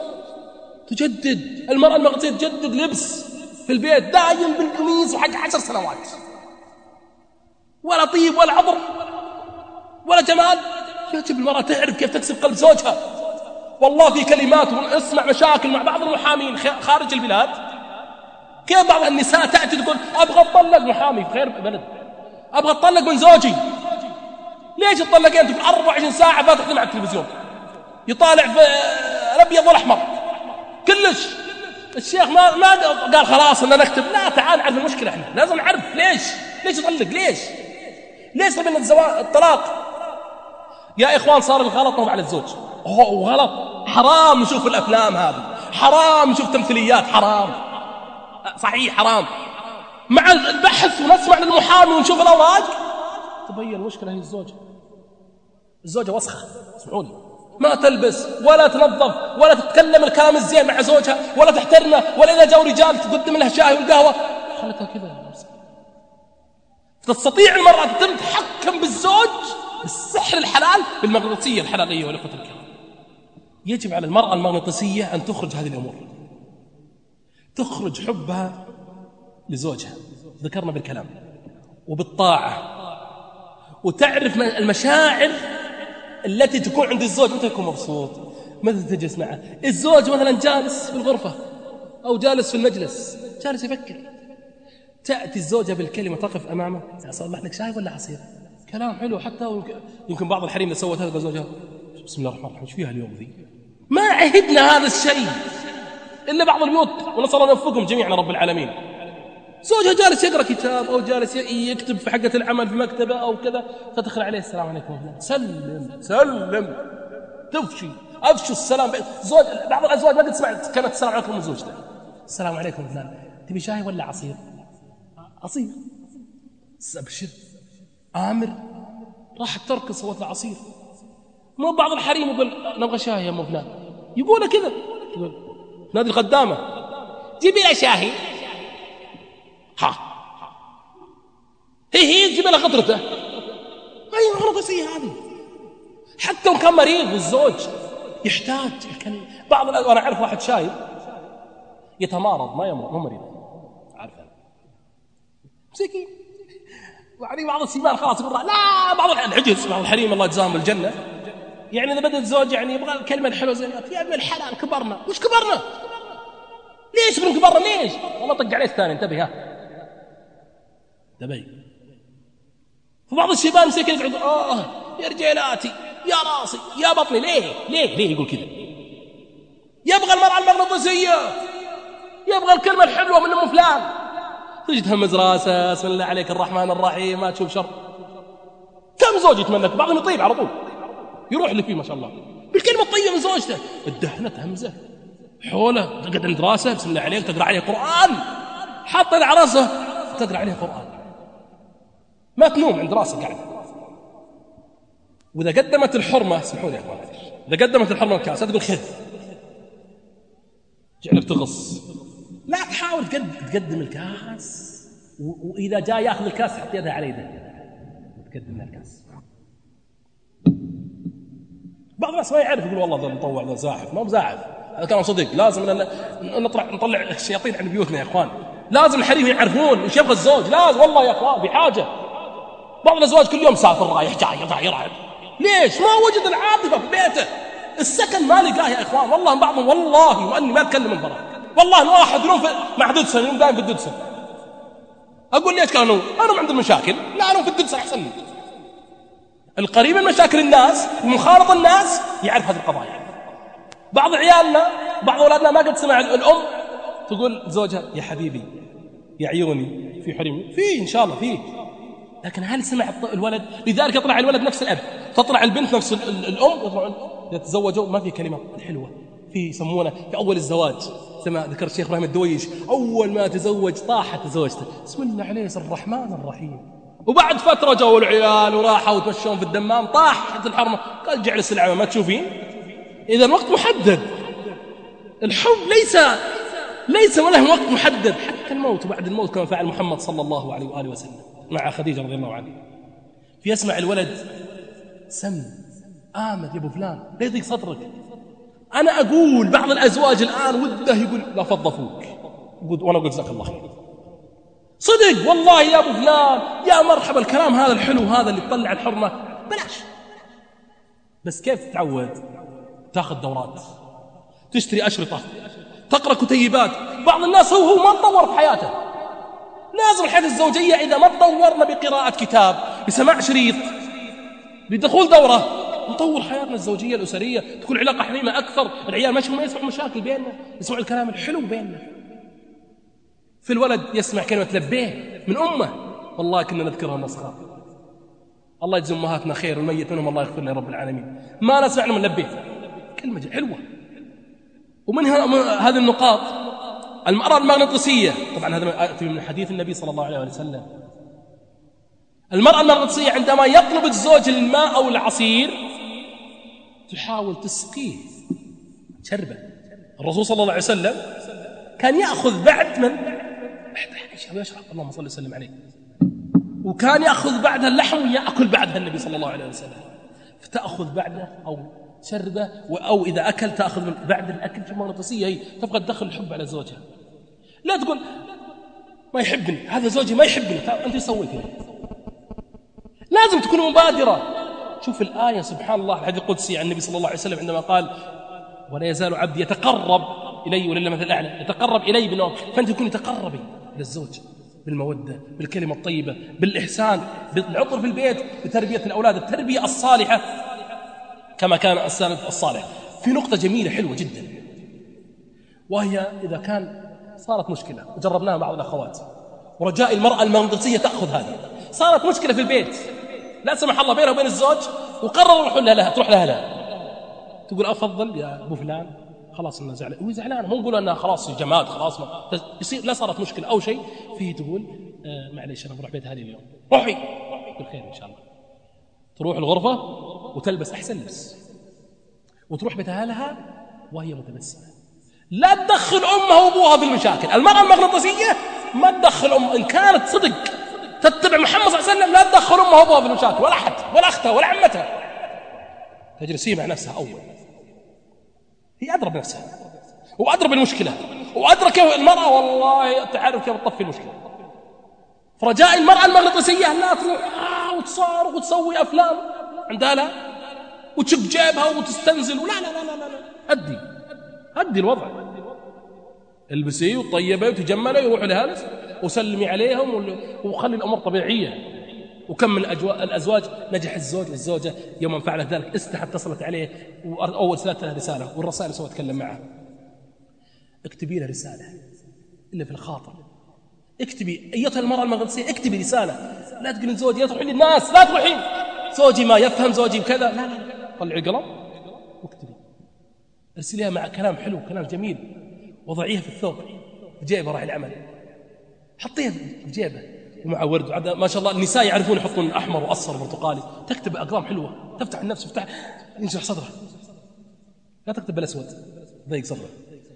تجدد المرأة المغناطيسية تجدد لبس في البيت دايم بالقميص وحق 10 سنوات، ولا طيب ولا عطر ولا جمال. يجب المرأة تعرف كيف تكسب قلب زوجها. والله في كلمات اسمع مشاكل مع بعض المحامين خارج البلاد، كيف بعض النساء تأتي تقول أبغى أطلق محامي في خير بلد، أبغى أطلق من زوجي. ليش تطلقين؟ أنت في 24 ساعة فاتح مع التلفزيون يطالع في الأبيض والأحمر كلش. الشيخ ما قال خلاص أننا نكتب، لا تعال نعرف المشكلة. إحنا لازم نعرف ليش يطلق، ليش طلب الطلاق. يا إخوان صار الغلط على الزوج، وغلط حرام نشوف الأفلام هذه، حرام نشوف تمثيليات، حرام صحيح حرام. مع البحث ونسمع للمحامي ونشوف الأوراق تبين المشكلة هي الزوجة وسخة. اسمعوني، ما تلبس ولا تنظف ولا تتكلم الكلام الزين مع زوجها ولا تحترمه، ولا إذا جاءوا رجال تقدم لها شاي والقهوة. خلتها كذا. تستطيع المرأة تتحكم بالزوج بالسحر الحلال بالمغناطيسية الحلالية. والإخوة الكرام يجب على المرأة المغناطيسية أن تخرج هذه الأمور، تخرج حبها لزوجها ذكرنا بالكلام وبالطاعة، وتعرف المشاعر التي تكون عند الزوج متى يكون مبسوط، متى تجلس معه. الزوج مثلا جالس في الغرفة أو جالس في المجلس جالس يفكر، تأتي الزوجة بالكلمة تقف أمامه أصلح لك شاي ولا عصير، كلام حلو. حتى يمكن بعض الحريم اللي سوت هذا زوجها بسم الله الرحمن الرحيم ايش فيها اليوم ذي. ما عهدنا هذا الشيء إلا بعض البيوت، ونسأل الله يوفقهم جميعا رب العالمين. زوجها جالس يقرأ كتاب أو جالس يكتب في حقة العمل في مكتبه أو كذا، تدخل عليه السلام عليكم، سلم أفشوا السلام. زوج بعض الأزواج ما قد سمعت كانت السلام عليكم من زوجته، السلام عليكم فلان تبي شاي ولا عصير؟ عصير. أبشر آمر راح تركض صوت العصير. مو بعض الحريم يقول نبغى شاي يا أم فلان، يقول كذا، يقول نادي الخدامة جيبي لها شاهي، هي تجيب لها خطرته. أي مغناطيسية هذه. حتى وكان كان مريض والزوج يحتاج بعض أنا أعرف واحد شايب يتمارض ما يمرض، مو مريض، عارفه مسكين. يعني بعض السيمان خلاص يقول لا، بعض العجز، بعض الحريم الله يجزاهم بالجنة، يعني إذا بدأ الزوج يعني يبغى الكلمة الحلوة زي يا ابن الحلال كبرنا. وش كبرنا؟ ليش من كبرنا؟ ليش؟ والله طق عليه الثاني انتبه. دبي. فبعض الشباب مسكين يقعد يا رجالاتي يا راسي يا بطني. ليه يقول كذا؟ يبغى المرأة المغناطيسية، يبغى الكلمة الحلوة من أم فلان. تجي تهمز راسه بسم الله عليك الرحمن الرحيم ما تشوف شر. كم زوج يتمنى، بعضهم يطيب على طول يروح اللي فيه ما شاء الله بالكلمة الطيبة من زوجته. الدهنة همزة حوله تقعد عند راسه بسم الله عليك تقرأ عليه قرآن، حاط على راسه تقرأ عليه قرآن، ما تنوم عند راسه قاعد. وإذا قدمت الحرمة اسمحوا لي يا أخوان، إذا قدمت الحرمة الكاس تقول خذ جعلك تغص. لا تحاول تقدم الكاس، وإذا جاء يأخذ الكاس حط يدها على يده وتقدم له الكاس. بعض الناس ما يعرف يقول والله ذا مطوع ذا زاحف. ما هو زاحف، هذا كلام صدق. لازم نطلع الشياطين عن بيوتنا يا أخوان. لازم الحريم يعرفون ايش يبغى الزوج. لازم والله يا أخوان بحاجة. بعض الأزواج كل يوم سافر رايح جاي يرعب. ليش؟ ما وجد العاطفة في بيته، السكن ما لقاه يا إخوان. والله بعضهم والله وأني ما أتكلم من برا، والله واحد ينوم مع ددسن، ينوم دائم في الددسن. أقول ليش كانوا أنا عند المشاكل؟ لا أنا في الددسن أحسن لي. القريب من مشاكل الناس ومخالط الناس يعرف هذه القضايا. بعض عيالنا بعض أولادنا ما قد سمع الأم تقول زوجها يا حبيبي يا عيوني في حريم، في إن شاء الله فيه، لكن هل سمع الولد؟ لذلك يطلع الولد نفس الأب، تطلع البنت نفس الأم، يتزوجوا ما في كلمة الحلوة. في يسمونه في أول الزواج كما ذكر الشيخ إبراهيم الدويش، أول ما تزوج طاحت زوجته بسم الله عليه الرحمن الرحيم. وبعد فترة جو العيال وراحوا وتمشون في الدمام طاحت الحرمة، قال جعل السلعة ما تشوفين. إذا الوقت محدد، الحب ليس وله وقت محدد، حتى الموت وبعد الموت كما فعل محمد صلى الله عليه وآله وسلم مع خديجة رضي الله عنها. فيسمع الولد سم آمد يا أبو فلان لا يضيق صدرك. أنا أقول بعض الأزواج الآن وده يقول لا فضفوك، وأنا أقول جزاك الله خير صدق والله يا أبو فلان يا مرحبا. الكلام هذا الحلو هذا اللي تطلع الحرمة بلاش. بس كيف تتعود؟ تاخذ دورات، تشتري أشرطة، تقرأ كتيبات. بعض الناس هو ما تطور في حياته. لازم الحياة الزوجية إذا ما تطورنا بقراءة كتاب، بسماع شريط، بدخول دورة، نطور حياتنا الزوجية الأسرية، تكون علاقة حميمة أكثر. العيال ما يسمعوا مشاكل بيننا، يسمعوا الكلام الحلو بيننا. في الولد يسمع كلمة لبيه من أمه، والله كنا نذكرها النسخة. الله يجزي أمهاتنا خير والميت منهم الله يغفر لنا رب العالمين. ما نسمع من لبيه، كلمة حلوة. ومن هذه النقاط المرأة المغناطيسية، طبعا هذا من حديث النبي صلى الله عليه وسلم. المرأة المغناطيسية عندما يطلب الزوج الماء أو العصير تحاول تسقيه شربة. الرسول صلى الله عليه وسلم كان يأخذ بعد من يشرب، اللهم صل وسلم عليه، وكان يأخذ بعدها اللحم ويأكل بعدها النبي صلى الله عليه وسلم. فتأخذ بعده أو شربة، أو إذا أكل تأخذ من بعد الأكل. في المغناطيسية هي تبغى تدخل الحب على زوجها. لا تقول ما يحبني هذا زوجي ما يحبني، أنت سويت لي. لازم تكون مبادرة. شوف الآية سبحان الله الحديث القدسي عن النبي صلى الله عليه وسلم عندما قال ولا يزال عبدي يتقرب إلي ولله مثل الأعلى، يتقرب إلي بالنوم. فأنت تكوني تقربي للزوج بالمودة، بالكلمة الطيبة، بالإحسان، بالعطر في البيت، بتربية الأولاد، التربية الصالحة كما كان السلف الصالح. في نقطة جميلة حلوة جدا، وهي إذا كان صارت مشكلة وجربناها بعض الأخوات، ورجاء المرأة المغناطيسية تأخذ هذا. صارت مشكلة في البيت لا سمح الله بينها وبين الزوج، وقرروا تروح لها تقول أفضل يا أبو فلان خلاص إنها زعلان، هو زعلان، مو نقول أنها خلاص جماد خلاص ما يصير. لا صارت مشكلة أو شيء فيه تقول معليش أنا بروح بيت هذه اليوم، روحي بالخير إن شاء الله. تروح الغرفة وتلبس أحسن لبس وتروح بيت أهلها وهي متبسمة. لا تدخل أمها وأبوها في المشاكل. المرأة المغناطيسية ما تدخل إن كانت صدق تتبع محمد صلى الله عليه وسلم لا تدخل أمها وأبوها في المشاكل، ولا أحد ولا أختها ولا عمتها. تجلسي مع نفسها أول، هي أدرى بنفسها وأدرى بالمشكلة وأدرى كيف المرأة والله تعرف كيف تطفي المشكلة. فرجاء المرأة المغناطيسية لا تروح وتصارخ وتسوي أفلام عندها لا وتشق جيبها وتستنزل، ولا لا لا لا لا، أدي الوضع، البسيه وطيبه وتجمله ويروح لهذا وسلمي عليهم وخلي الأمور طبيعية. وكم من الأزواج نجح الزوج والزوجة يوم فعلت ذلك استحت اتصلت عليه وأول ثلاثة له رسالة، والرسائل سوى تكلم معها. اكتبي له رسالة إلا في الخاطر، اكتبي أيتها المرأة المغناطيسية، اكتبي رسالة. لا تقولين زوجي لا تروحين للناس، لا تروحين زوجي ما يفهم، زوجي كذا، لا طلعي القلم واكتبي، ارسليها مع كلام حلو كلام جميل، وضعيها في الثوب في جيبه راح العمل، حطيها في جيبه ومع ورد. ما شاء الله النساء يعرفون يحطون أحمر وأصفر وبرتقالي، تكتب أقلام حلوة تفتح النفس وفتح ينشرح صدره، لا تكتب بالأسود ضيق صدره،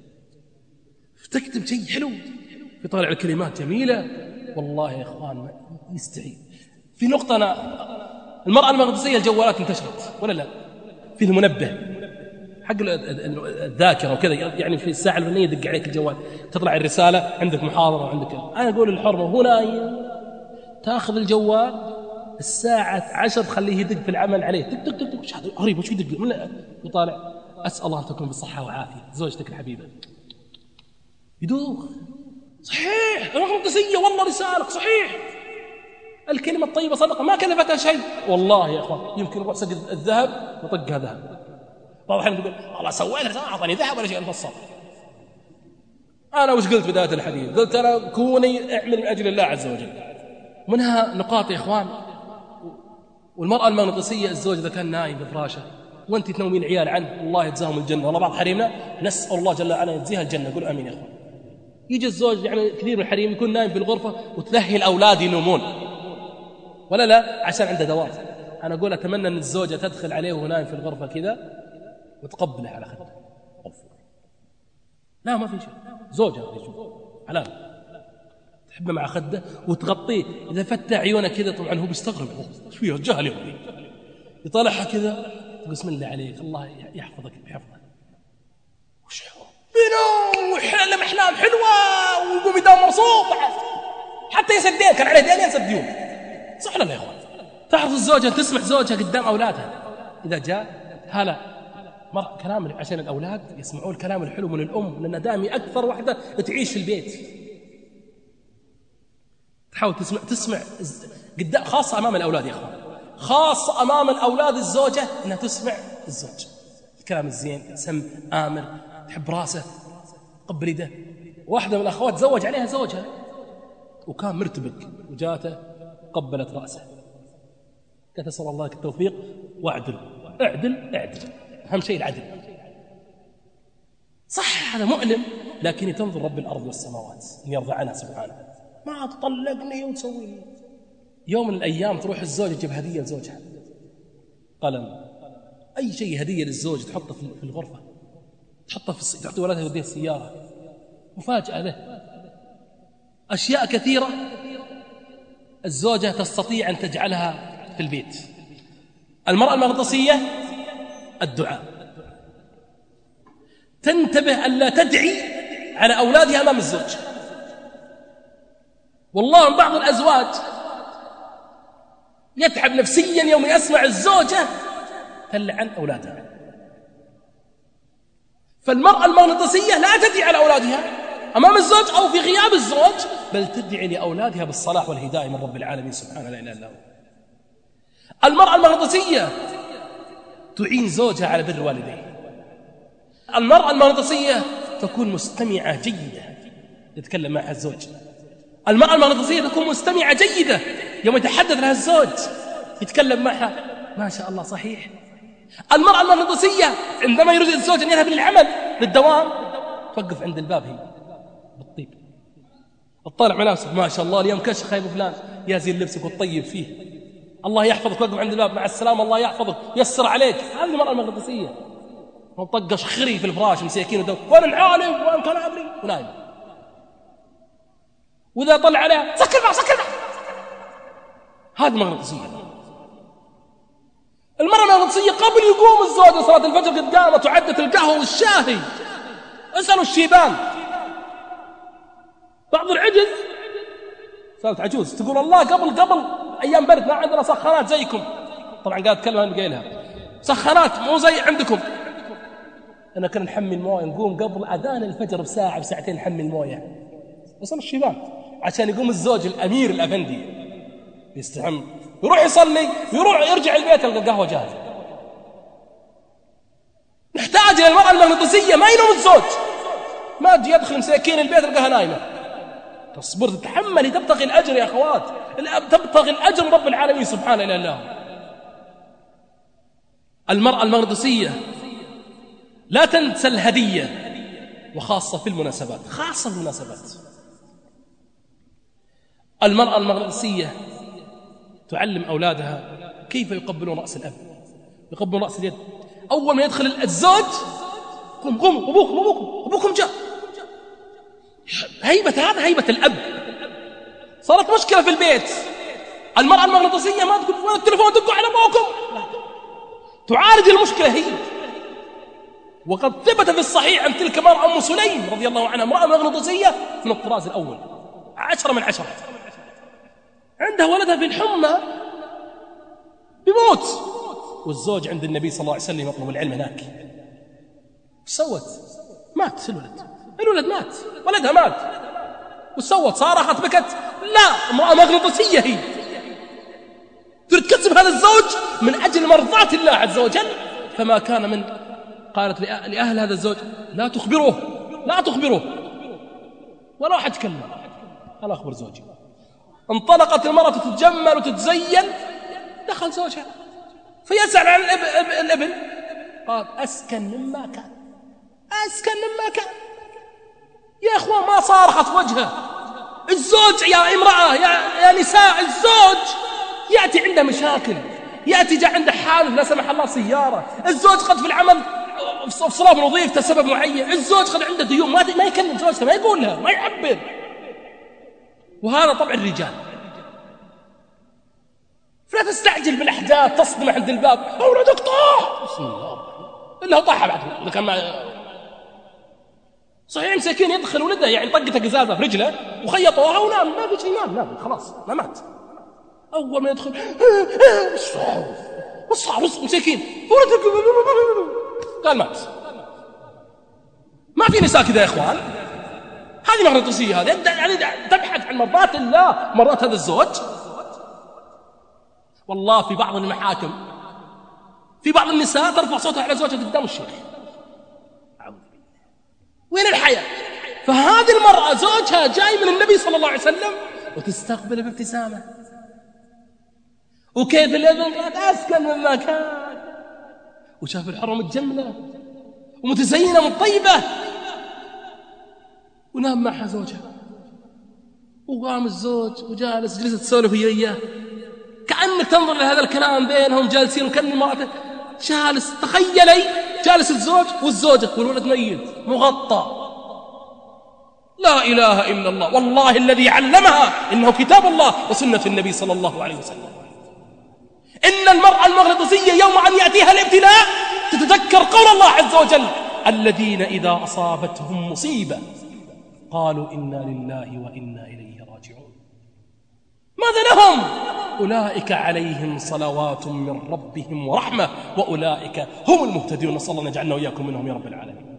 تكتب شيء حلو في طالع الكلمات جميلة. والله يا إخوان يستحي. في نقطة المرأة المغناطيسية الجوالات انتشرت ولا لا؟ في المنبه حق الذاكرة وكذا، يعني في الساعة الفلانية يدق عليك الجوال تطلع الرسالة عندك محاضرة وعندك. أنا أقول الحرمة هنا تأخذ الجوال الساعة 10 تخليه يدق في العمل عليه، تك تك تك تك هذا غريب وش يدق يطالع أسأل الله أن تكون بالصحة والعافية زوجتك الحبيبة. يدوخ صحيح المغناطيسية والله رسالك صحيح، الكلمة الطيبة صدقة ما كلفتها شيء. والله يا أخوان يمكن روح سجد الذهب وطقها ذهب. بعض الأحيان تقول الله سويت رسالة أعطاني ذهب ولا شيء الفصل. أنا وش قلت بداية الحديث؟ قلت أنا كوني اعمل من أجل الله عز وجل. منها نقاط يا إخوان. والمرأة المغناطيسية الزوج إذا كان نايم بفراشه وأنت تنومين عيال عنه الله يجزاهم الجنة، والله بعض حريمنا نسأل الله جل وعلا يجزيها الجنة، قول آمين يا إخوان. يجي الزوج يعني كثير من الحريم يكون نايم في الغرفة وتلهي الأولاد ينومون ولا لا عشان عنده دوام. أنا أقول أتمنى أن الزوجة تدخل عليه وهو نايم في الغرفة كذا وتقبله على خده. لا ما في شيء، زوجة حلال تحبه مع خده وتغطيه. إذا فتح عيونه كذا طبعا هو بيستغرب ايش فيها جهل يغني، يطالعها كذا بسم الله عليك الله يحفظك بحفظه وش بينهم وحلم أحلام حلوة ويقوم يداوم مبسوط حتى يسدين كان عليه دين ينسى الديون. صح ولا لا يا اخوان؟ تعرف الزوجة تسمع زوجها قدام أولادها إذا جاء هلا كلام عشان الأولاد يسمعون الكلام الحلو من الأم، لأن دائما أكثر واحدة تعيش في البيت تحاول تسمع قدام، خاصة أمام الأولاد يا أخوان، خاصة أمام الأولاد الزوجة أنها تسمع الزوج الكلام الزين، سم آمر تحب راسه قبل يده. واحدة من الأخوات تزوج عليها زوجها وكان مرتبك وجاته قبلت رأسه، قالت أسأل الله لك التوفيق واعدل اعدل أهم شيء العدل. صح هذا مؤلم لكن تنظر رب الأرض والسماوات أن يرضى عنها سبحانه، ما تطلقني وتسوي. يوم من الأيام تروح الزوجة تجيب هدية لزوجها، قلم أي شيء هدية للزوج تحطه في الغرفة، تحطه في تعطي ولدها يوديها السيارة، مفاجأة له. أشياء كثيرة الزوجة تستطيع أن تجعلها في البيت. المرأة المغناطيسية الدعاء، تنتبه ألا تدعي على أولادها أمام الزوج. والله بعض الأزواج يتعب نفسيا يوم يسمع الزوجة تلعن أولادها. فالمرأة المغناطيسية لا تدعي على أولادها أمام الزوج أو في غياب الزوج، بل تدعي لأولادها بالصلاح والهداية من رب العالمين سبحانه لا إله إلا هو. المرأة المغناطيسية تعين زوجها على بر والديه. المرأة المغناطيسية تكون مستمعة جيدة يتكلم معها الزوج. المرأة المغناطيسية تكون مستمعة جيدة يوم يتحدث لها الزوج يتكلم معها ما شاء الله صحيح. المرأة المغناطيسية عندما يريد الزوج أن يذهب للعمل للدوام توقف عند الباب هي بالطيب، تطالع ملابسك ما شاء الله اليوم كشخ يا ابو فلان يا زين لبسك وتطيب فيه الله يحفظك، وقف عند الباب مع السلامة الله يحفظك يسر عليك. هذه المرأة المغناطيسية وطقش خري في الفراش مساكين ودو وانا العالم وانا كان ادري ونايم، واذا طلع عليها سكر بقى. هذه المغناطيسية. المرأة المغناطيسية قبل يقوم الزوج لصلاة الفجر قد قامت وعدت القهوة والشاهي. اسألوا الشيبان، بعض العجز سألت عجوز تقول الله قبل أيام برد ما عندنا سخانات زيكم، طبعا قاعد أتكلم عن قايلها سخانات مو زي عندكم. أنا كنا نحمل مويه نقوم قبل أذان الفجر بساعة بساعتين نحمل مويه. اسألوا الشيبان عشان يقوم الزوج الأمير الأفندي يستحم يروح يصلي ويروح يرجع البيت يلقى القهوة جاهزة. نحتاج إلى المرأة المغناطيسية، ما ينوم الزوج، ما تجي يدخل مساكين البيت يلقاها نايمة. تصبر تتحملي، تبتغي الأجر يا أخوات، تبتغي الأجر من رب العالمين سبحانه إلى الله. المرأة المغناطيسية لا تنسى الهدية، وخاصة في المناسبات، خاصة المناسبات. المرأة المغناطيسية تعلم أولادها كيف يقبلون رأس الأب، يقبلون رأس اليد. أول ما يدخل الزوج قم قم، أبوكم جاء. هيبة، هذا هيبة الأب. صارت مشكلة في البيت، المرأة المغناطيسية ما تقول وين التلفون، دقوا على أبوكم، تعالج المشكلة هي. وقد ثبت في الصحيح عن تلك المرأة أم سليم رضي الله عنها، امرأة مغناطيسية من الطراز الأول، 10 من 10. عندها ولدها في الحمى بيموت، والزوج عند النبي صلى الله عليه وسلم يطلب العلم هناك. سوت؟ مات الولد مات، ولدها مات. وسوت؟ صارخت، بكت؟ لا، امرأة مغناطيسية هي، تريد تكسب هذا الزوج من أجل مرضاة الله عز وجل. فما كان من، قالت لأهل هذا الزوج لا تخبروه ولا أحد يتكلم، أنا أخبر زوجي. انطلقت المرأة تتجمل وتتزين، دخل زوجها فيسأل عن الابن، قال أسكن مما كان. يا إخوان ما صارخت وجهه. الزوج يا امرأة يا نساء، الزوج يأتي عنده مشاكل، يأتي جاء عنده حادث لا سمح الله سيارة، الزوج قد في العمل في صلاة وظيفته سبب معين، الزوج قد عنده ديون، ما يكلم زوجته، ما يقول لها، ما يعبر. وهذا طبع الرجال. فلا تستعجل بالأحداث، تصدم عند الباب، أولادك طاح، بسم الله، إلا هو طاح بعد كان صحيح مسكين يدخل ولده يعني طقته قزازة في رجله وخيطوها ونام، ما في شيء، نام خلاص، ما مات. أول ما يدخل وصار مسكين قال مات. ما في نساء كذا يا إخوان، هذه مغناطيسية، هذه يعني تبحث عن مرضات الله، مرضات هذا الزوج. والله في بعض المحاكم في بعض النساء ترفع صوتها على زوجها قدام الشيخ. وين الحياة؟ فهذه المرأة زوجها جاي من النبي صلى الله عليه وسلم وتستقبل بابتسامة. وكيف الابن؟ قالت أسكن مما كان، وشاف الحرة متجملة ومتزينة مطيبة، ونام معها زوجها. وقام الزوج وجالس جلست تسولف وياه، كأنك تنظر لهذا الكلام بينهم جالسين، وكأن امرأته جالس، تخيلي جالس الزوج والزوجة والولد ميت مغطى. لا إله إلا الله، والله الذي علمها إنه كتاب الله وسنة النبي صلى الله عليه وسلم. إن المرأة المغناطيسية يوم أن يأتيها الابتلاء تتذكر قول الله عز وجل: الذين إذا أصابتهم مصيبة قالوا إنا لله وإنا إليه راجعون. ماذا لهم؟ أولئك عليهم صلوات من ربهم ورحمة وأولئك هم المهتدون. نسأل الله أن يجعلنا وإياكم منهم يا رب العالمين.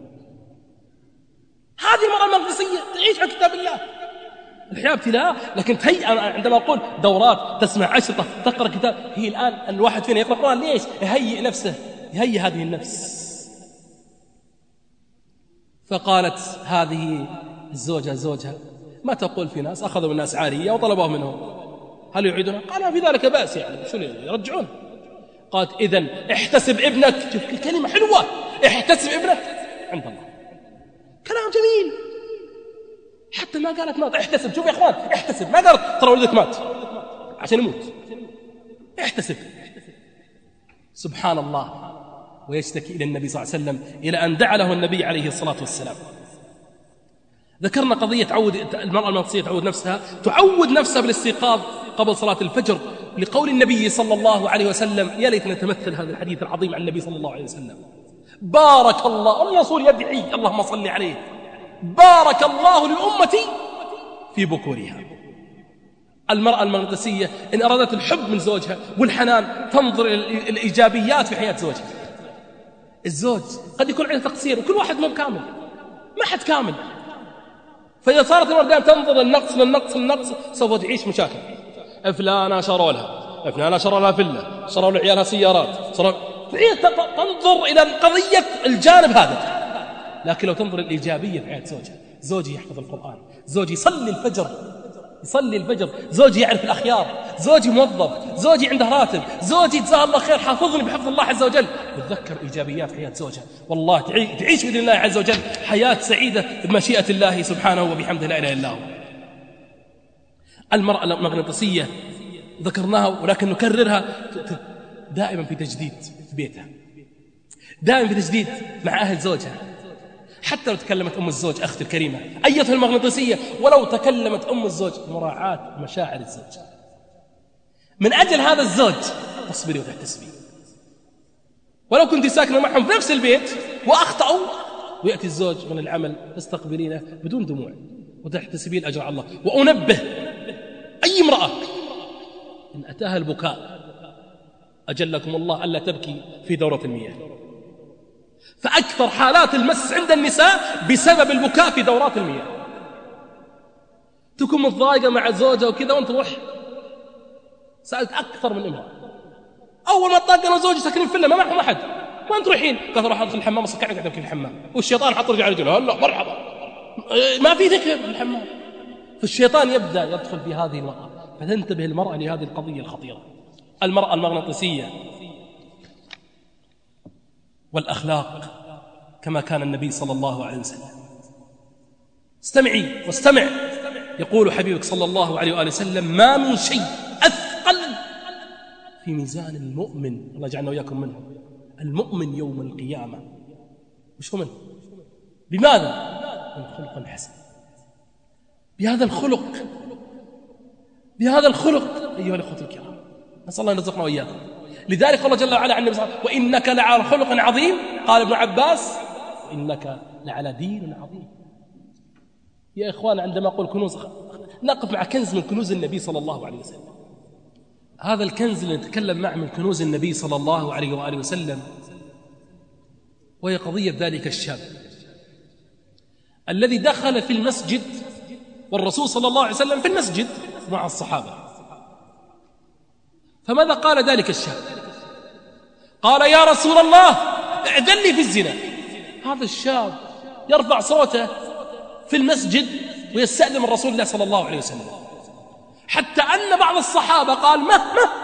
هذه المرأة المغناطيسية تعيش على كتاب الله. الحياة ابتلاء، لكن أنا عندما أقول دورات، تسمع أشرطة، تقرأ كتاب، هي الآن الواحد فينا يقرأ القرآن ليش؟ يهيئ نفسه، يهيئ هذه النفس. فقالت هذه الزوجة زوجها: ما تقول في ناس أخذوا الناس عارية وطلبوه منهم، هل يعيدنا؟ قال: ما في ذلك بأس، يعني شو يرجعون. قالت: إذن احتسب ابنك. شوف كلمة حلوة، احتسب ابنك عند الله، كلام جميل. حتى ما قالت مات، احتسب. شوف يا اخوان، احتسب، ما قالت ترى ولدك مات عشان يموت، احتسب. سبحان الله. ويشتكي إلى النبي صلى الله عليه وسلم إلى أن دعا له النبي عليه الصلاة والسلام. ذكرنا قضية المرأة المغناطيسية تعود نفسها بالاستيقاظ قبل صلاة الفجر، لقول النبي صلى الله عليه وسلم. يا ليت نتمثل هذا الحديث العظيم عن النبي صلى الله عليه وسلم: بارك الله، الرسول يدعي اللهم صل عليه: بارك الله لأمتي في بكورها. المرأة المغناطيسية إن أرادت الحب من زوجها والحنان تنظر إلى الإيجابيات في حياة زوجها. الزوج قد يكون عنده تقصير، وكل واحد مو كامل، ما حد كامل. فإذا صارت المرأة دائما تنظر للنقص سوف تعيش مشاكل. فلانة شروا لها، فلانة شروا لها فيلا، شروا لعيالها سيارات، تنظر إلى قضية الجانب هذا. لكن لو تنظر الإيجابية في حياة زوجها، زوجي يحفظ القرآن، زوجي يصلي الفجر، زوجي يعرف الأخيار، زوجي موظف، زوجي عنده راتب، زوجي جزاه الله خير حافظني بحفظ الله عز وجل، تتذكر إيجابيات حياة زوجها، والله تعيش بإذن الله عز وجل حياة سعيدة بمشيئة الله سبحانه وبحمده لا إله إلا هو. المرأة المغناطيسية ذكرناها ولكن نكررها، دائما في تجديد في بيتها، دائما في تجديد مع أهل زوجها. حتى لو تكلمت أم الزوج أختي الكريمة أيتها المغناطيسية، ولو تكلمت أم الزوج مراعاة مشاعر الزوج، من أجل هذا الزوج تصبري وتحتسبي. ولو كنت ساكنة معهم في نفس البيت وأخطأوا ويأتي الزوج من العمل تستقبلينه بدون دموع وتحتسبي الأجر على الله. وأنبه أي امرأة إن أتاها البكاء أجلكم الله ألا تبكي في دورة المياه، فأكثر حالات المس عند النساء بسبب البكاء في دورات المياه. تكون متضايقة مع زوجها وكذا وانت تروح. سألت أكثر من امرأة أول ما تطاق أنا وزوجي ساكنين في فيلا ما معهم أحد، وين تروحين؟ قالت أروح أدخل الحمام أصكعني قاعد أبكي في الحمام، والشيطان حط رجع رجله هلا مرحبا ما في ذكر في الحمام. فالشيطان يبدأ يدخل في هذه المرأة، فتنتبه المرأة لهذه القضية الخطيرة. المرأة المغناطيسية والأخلاق كما كان النبي صلى الله عليه وسلم. استمعي واستمع، يقول حبيبك صلى الله عليه وآله وسلم: ما من شيء أثقل في ميزان المؤمن، الله يجعلنا وإياكم منه، المؤمن يوم القيامة. مش هو منه؟ بماذا؟ من خلق حسن. بهذا الخلق أيها الأخوة الكرام، نسأل الله أن يرزقنا وإياكم. لذلك الله جل وعلا عن النبي صلى الله عليه وسلم: وإنك لعلى خلق عظيم. قال ابن عباس: وإنك لعلى دين عظيم. يا إخوان، عندما أقول كنوز نقف مع كنز من كنوز النبي صلى الله عليه وسلم. هذا الكنز اللي نتكلم معه من كنوز النبي صلى الله عليه وآله وسلم، وهي قضية ذلك الشاب الذي دخل في المسجد والرسول صلى الله عليه وسلم في المسجد مع الصحابة. فماذا قال ذلك الشاب؟ قال: يا رسول الله اعذن لي في الزنا. هذا الشاب يرفع صوته في المسجد ويستأذن من رسول الله صلى الله عليه وسلم، حتى أن بعض الصحابة قال: مه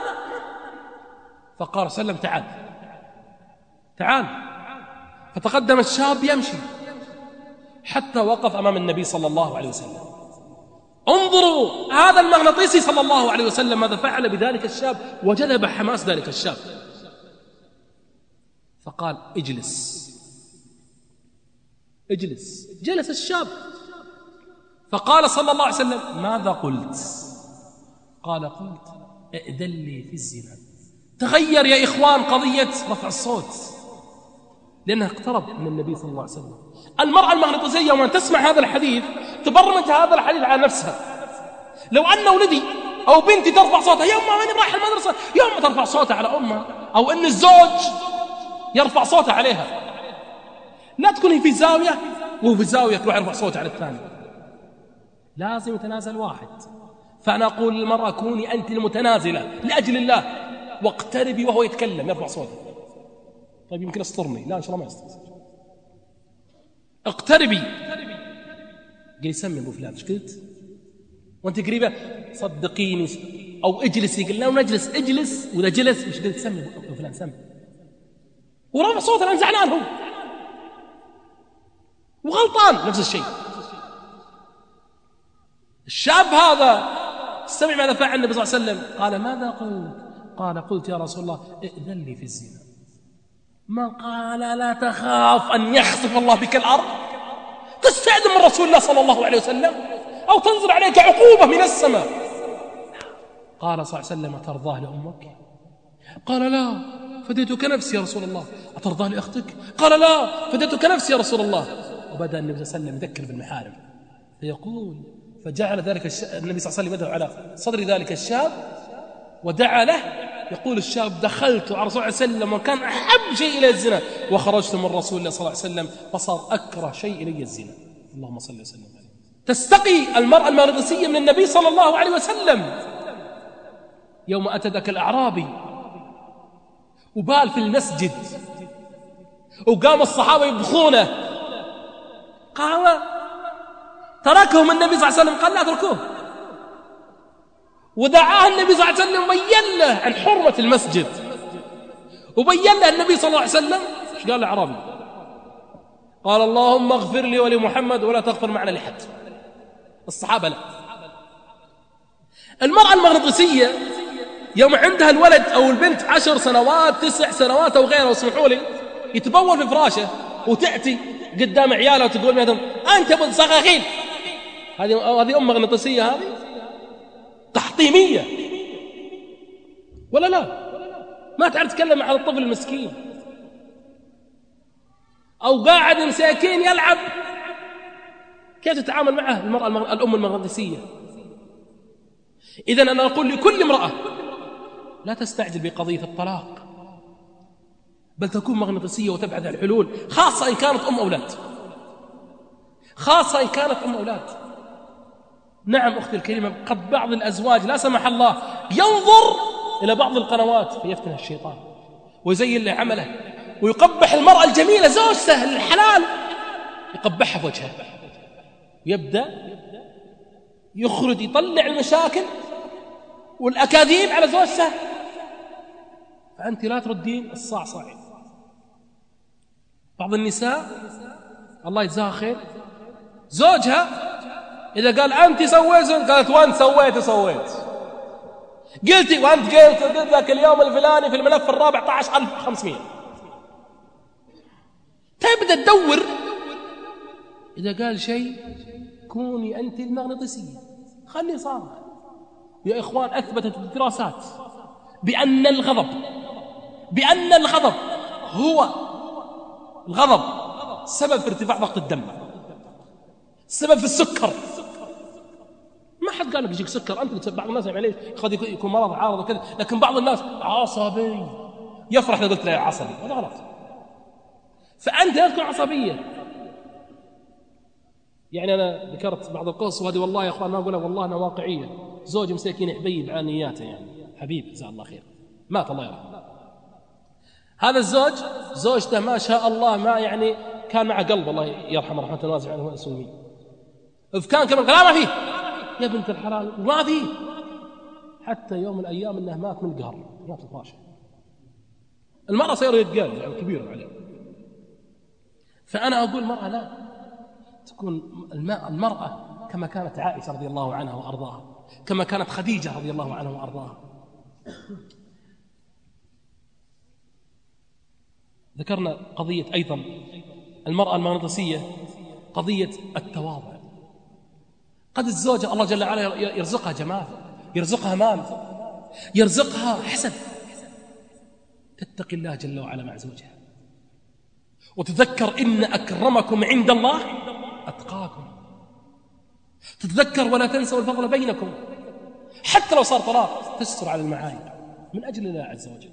فقال صلى الله عليه وسلم: تعال. فتقدم الشاب يمشي حتى وقف أمام النبي صلى الله عليه وسلم. انظروا هذا المغناطيسي صلى الله عليه وسلم ماذا فعل بذلك الشاب وجذب حماس ذلك الشاب. فقال: اجلس. جلس الشاب، فقال صلى الله عليه وسلم: ماذا قلت؟ قال: قلت ائذن لي في الزنا. تغير يا إخوان قضية رفع الصوت، لأنها اقترب من النبي صلى الله عليه وسلم. المرأة المغناطيسية ومن تسمع هذا الحديث تبرمج هذا الحديث على نفسها. لو أن ولدي أو بنتي ترفع صوتها: يا أمه وين رايح المدرسة، يا أمه ترفع صوتها على أمها، أو أن الزوج يرفع صوتها عليها، لا تكون في زاوية وهو في زاوية يروح يرفع صوته على الثاني، لازم يتنازل واحد. فأنا أقول للمرأة: كوني أنت المتنازلة لأجل الله، واقتربي وهو يتكلم يرفع صوته. طيب يمكن أسطرني، لا إن شاء الله ما يسطر. اقتربي. قال: سمي أبو فلان. ايش قلت؟ وأنت قريبة؟ صدقيني. أو اجلسي. قال: لا نجلس. اجلس. وإذا جلس ايش قلت؟ سمي أبو فلان. سمي. ورفع صوته لأن زعلان هو وغلطان نفس الشيء. الشاب هذا استمع ماذا فعل النبي صلى الله عليه وسلم. قال: ماذا قلت؟ قال: قلت يا رسول الله ائذن لي في الزنا. ما قال: لا تخاف أن يخسف الله بك الأرض، تستأذن من رسول الله صلى الله عليه وسلم، أو تنزل عليك عقوبة من السماء. قال صلى الله عليه وسلم: أترضاه لأمك؟ قال: لا، فديتك نفسي يا رسول الله. أترضاه لأختك؟ قال: لا، فديتك نفسي يا رسول الله. وبدأ النبي صلى الله عليه وسلم يذكر بالمحارم، فيقول: فجعل ذلك النبي صلى الله عليه وسلم يده على صدر ذلك الشاب ودعا له. يقول الشاب: دخلت على رسول الله صلى الله عليه وسلم وكان أحب شيء إلى الزنا، وخرجت من رسول الله صلى الله عليه وسلم فصار أكره شيء إلي الزنا. اللهم صل وسلم عليه. تستقي المرأة المغناطيسية من النبي صلى الله عليه وسلم يوم أتى ذاك الأعرابي وبال في المسجد وقام الصحابة يبخونه، قال تركهم النبي صلى الله عليه وسلم، قال لا اتركوه، ودعاه النبي صلى الله عليه وسلم وبين له عن حرمة المسجد، وبين له النبي صلى الله عليه وسلم ايش قال الأعرابي؟ قال اللهم اغفر لي ولمحمد ولا تغفر معنا لحد. الصحابة لا. المرأة المغناطيسية يوم عندها الولد أو البنت 10 سنوات 9 سنوات أو غيره، اسمحوا لي، يتبول في فراشه وتأتي قدام عيالها وتقول لهم أنت ابن صغاخين، هذه أم مغناطيسية، هذه تحطيمية ولا لا؟ ما تعرف تتكلم مع الطفل المسكين، أو قاعد مساكين يلعب، كيف تتعامل معه المرأة الأم المغناطيسية؟ إذن أنا أقول لكل امرأة لا تستعجل بقضية الطلاق، بل تكون مغناطيسية وتبحث عن الحلول، خاصة إن كانت أم أولاد، خاصة إن كانت أم أولاد. نعم أختي الكريمة، قد بعض الأزواج لا سمح الله ينظر إلى بعض القنوات فيفتنها الشيطان ويزين له عمله ويقبح المرأة الجميلة زوجته الحلال، يقبحها في وجهها، يبدأ يخرج يطلع المشاكل والأكاذيب على زوجته، فأنت لا تردين الصعصع. بعض النساء الله يجزاها خير، زوجها إذا قال أنت سويت، قالت وأنت سويت، قلتي وأنت قلت ذاك اليوم الفلاني في الملف الرابع 14500. تبدأ تدور، إذا قال شيء كوني أنت المغناطيسية، خلي صار. يا إخوان، أثبتت الدراسات بأن الغضب هو سبب في ارتفاع ضغط الدم، سبب في السكر. ما حد قال لك يجيك سكر، أنت بعض الناس معليش قد يكون مرض عارض وكذا، لكن بعض الناس عصبي يفرح إذا قلت له عصبي، هذا غلط. فأنت لا تكون عصبية. يعني أنا ذكرت بعض القصص، وهذه والله يا أخوان ما أقولها، والله أنا واقعية. زوج مساكين حبيب على نياته، يعني حبيب جزاه الله خير، مات الله يرحمه. هذا الزوج زوجته ما شاء الله ما يعني كان مع قلب، الله يرحمه رحمة واسعة عنه وأسلمي، كان كمان لا ما فيه يا بنت الحلال، ما فيه، حتى يوم من الأيام أنه مات من القهر، مات الفاشل. المرأة صار يتقال يعني كبيرة عليه. فأنا أقول المرأة لا تكون المرأة كما كانت عائشة رضي الله عنها وأرضاها، كما كانت خديجة رضي الله عنها وأرضاها. ذكرنا قضية أيضا المرأة المغناطيسية، قضية التواضع. قد الزوجة الله جل وعلا يرزقها جمال، يرزقها مال، يرزقها حسن، تتقي الله جل وعلا مع زوجها، وتذكر إن أكرمكم عند الله أتقاكم. تتذكر ولا تنسوا الفضل بينكم، حتى لو صار طلاق تستر على المعايب من أجل الله عز وجل.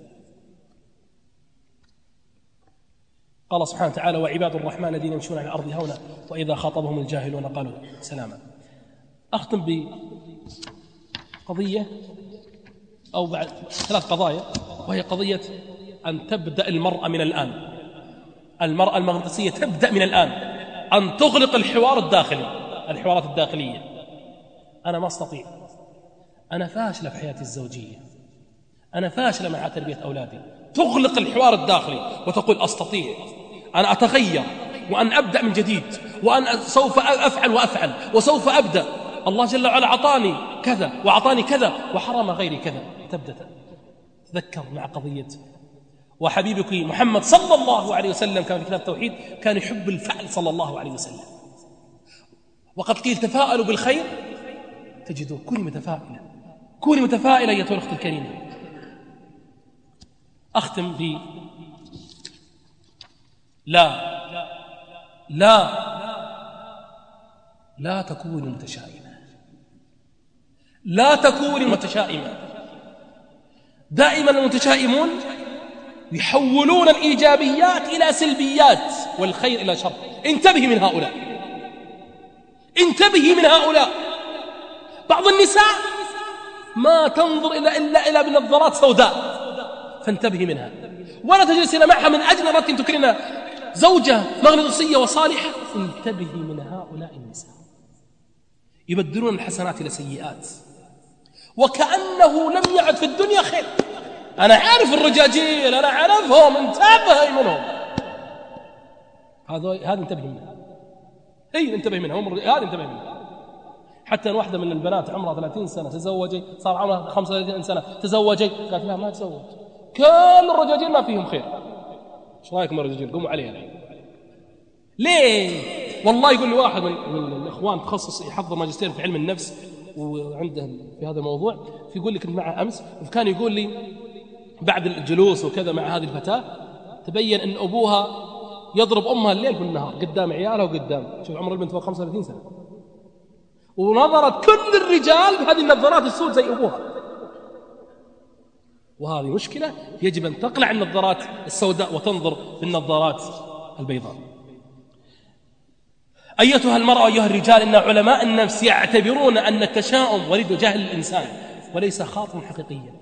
قال سبحانه وتعالى وعباد الرحمن الذين يمشون على الأرض هونا وإذا خاطبهم الجاهلون قالوا سلاما. أختم بقضية أو بعد 3 قضايا، وهي قضية أن تبدأ المرأة من الآن. المرأة المغناطيسية تبدأ من الآن أن تغلق الحوارات الداخلية. أنا ما أستطيع، أنا فاشلة في حياتي الزوجية، أنا فاشلة مع تربية أولادي. تغلق الحوار الداخلي وتقول أستطيع، أنا أتغير وأن أبدأ من جديد، وأن سوف أفعل وسوف أبدأ. الله جل وعلا أعطاني كذا وأعطاني كذا وحرم غيري كذا. تبدأ تذكر مع قضية وحبيبك محمد صلى الله عليه وسلم كان في كتاب التوحيد كان يحب الفعل صلى الله عليه وسلم، وقد قيل تفاءلوا بالخير تجدوه. كوني متفائلة أيتها الأخت الكريمة. أختم ب لا تكوني متشائمة، لا تكوني متشائمة. دائما المتشائمون يحولون الإيجابيات إلى سلبيات والخير إلى شر. انتبهي من هؤلاء، انتبهي من هؤلاء. بعض النساء ما تنظر إلا بنظارات سوداء، فانتبهي منها، ولا تجلسين معها من أجل أردت أن تكرين زوجة مغناطيسية وصالحة. انتبهي من هؤلاء النساء، يبدلون الحسنات إلى سيئات وكأنه لم يعد في الدنيا خير. أنا عارف الرجاجيل، أنا عارفهم، انتبهي منهم. هذا انتبهي منها، هي انتبهي منها، هذا انتبهي منها. حتى واحدة من البنات عمرها 30 سنة تزوجي، صار عمرها 35 سنة تزوجي، قالت لا ما تزوج، كل الرجاجيل ما فيهم خير. ايش رايكم الرجاجيل؟ قوموا عليها. ليه؟ والله يقول لي واحد من الإخوان تخصص يحضر ماجستير في علم النفس وعنده في هذا الموضوع، فيقول لي كنت معه أمس وكان يقول لي بعد الجلوس وكذا مع هذه الفتاة تبين أن أبوها يضرب أمها الليل بالنهار قدام عيالها وقدام، شوف عمر البنت 35 سنة، ونظرت كل الرجال بهذه النظارات السود زي أبوها. وهذه مشكلة يجب أن تقلع النظارات السوداء وتنظر بالنظارات البيضاء. أيتها المرأة أيها الرجال، إن علماء النفس يعتبرون أن التشاؤم ولد جهل الإنسان وليس خاطئا حقيقيا.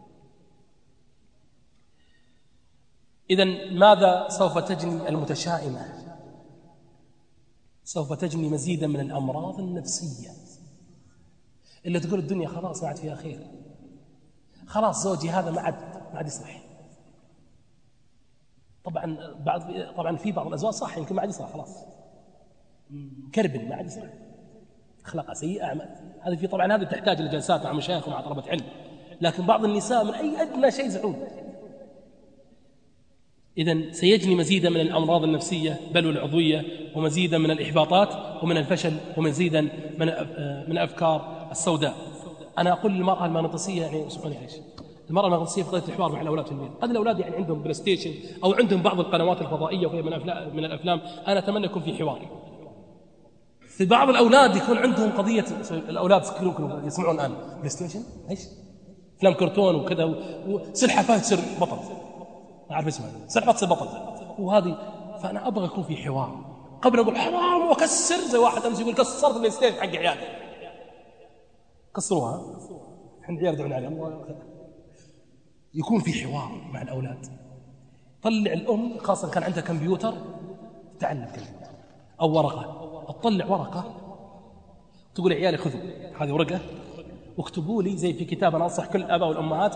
إذن ماذا سوف تجني المتشائمة؟ سوف تجني مزيدا من الأمراض النفسية اللي تقول الدنيا خلاص ما عاد فيها خير، خلاص زوجي هذا ما عاد يصلح. طبعا في بعض الأزواج صح يمكن ما عاد يصلح، خلاص كربن ما عاد يصلح، أخلاقها سيئة، هذه في طبعا هذه تحتاج لجلسات مع مشايخ ومع طلبة علم، لكن بعض النساء من أي أدنى شيء يزعون. إذن سيجني مزيدا من الأمراض النفسية بل والعضوية، ومزيدا من الإحباطات ومن الفشل، ومزيدا من أفكار السوداء. أنا أقول للمرأة المغناطيسية، يعني سبحانه إيش المرأة المغناطيسية في قضية الحوار مع الأولاد في البيت. قد الأولاد يعني عندهم بلاي ستيشن أو عندهم بعض القنوات الفضائية وهي من الأفلام، أنا أتمنى يكون في حوار. في بعض الأولاد يكون عندهم قضية، الأولاد يسمعون الآن بلاي ستيشن إيش أفلام كرتون وكذا، وسلحفاة تصير بطل، ما أعرف اسمها، سلحفاة تصير بطل، وهذه. فأنا أبغى يكون في حوار قبل أقول حرام وكسر، زي واحد أمس يقول كسرت البلاي ستيشن حق عيالي، كسروها الحين عيال يدعون عليه. الله يكون في حوار مع الأولاد. طلع الأم خاصة كان عندها كمبيوتر تتعلم كمبيوتر أو ورقة، تطلع ورقة تقول عيالي خذوا هذه ورقة واكتبوا لي زي في كتاب، أنا أنصح كل الآباء والأمهات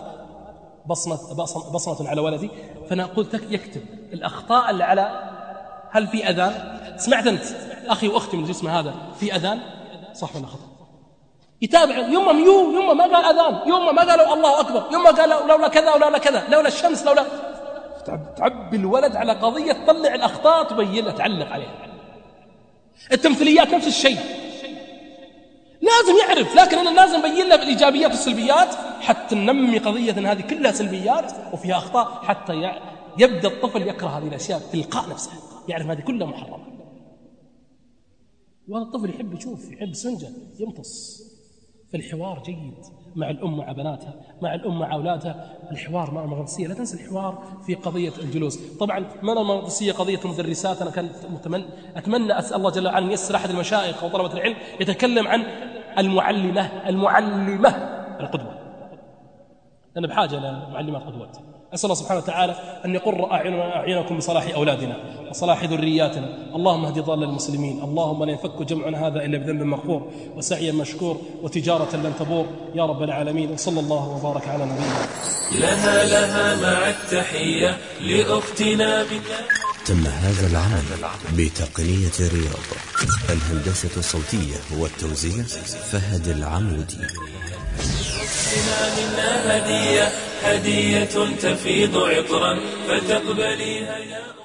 بصمة على ولدي، فأنا قلت يكتب الأخطاء اللي على، هل في أذان؟ سمعت أنت أخي وأختي من الجسم هذا في أذان صح ولا خطأ؟ يتابع يوم ما قال أذان، يوم ما قالوا الله أكبر، يوم ما قالوا لولا كذا ولولا كذا، لولا الشمس، لولا. تعبي الولد على قضية، تطلع الأخطاء تبينها تعلق عليها. التمثيليات نفس الشيء، لازم يعرف، لكن أنا لازم أبين له بالإيجابيات والسلبيات حتى ننمي قضية أن هذه كلها سلبيات وفيها أخطاء، حتى يبدأ الطفل يكره هذه الأشياء تلقاء نفسه، يعرف هذه كلها محرمة. وهذا الطفل يحب يشوف، يحب سنجة، يمتص. فالحوار جيد مع الأم مع بناتها، مع الأم مع أولادها. الحوار مع المغناطيسية، لا تنسى الحوار في قضية الجلوس. طبعا من المغناطيسية قضية المدرسات، أنا كنت أتمنى أسأل الله جل وعلا أن ييسر أحد المشايخ أو طلبة العلم يتكلم عن المعلمة القدوة، لأن بحاجة لمعلمات قدوات. أسأل الله سبحانه وتعالى أن يقر أعينكم بصلاح أولادنا وصلاح ذرياتنا. اللهم اهد ضال المسلمين، اللهم لا ينفك جمعنا هذا إلا بذنب مغفور وسعي مشكور وتجارة لن تبور يا رب العالمين. وصلى الله وبارك على نبينا. لها مع التحية لأختنا تم هذا العمل بتقنية رياض. الهندسة الصوتية والتوزيع فهد العمودي. منا هدية تفيض عطرا فتقبليها يا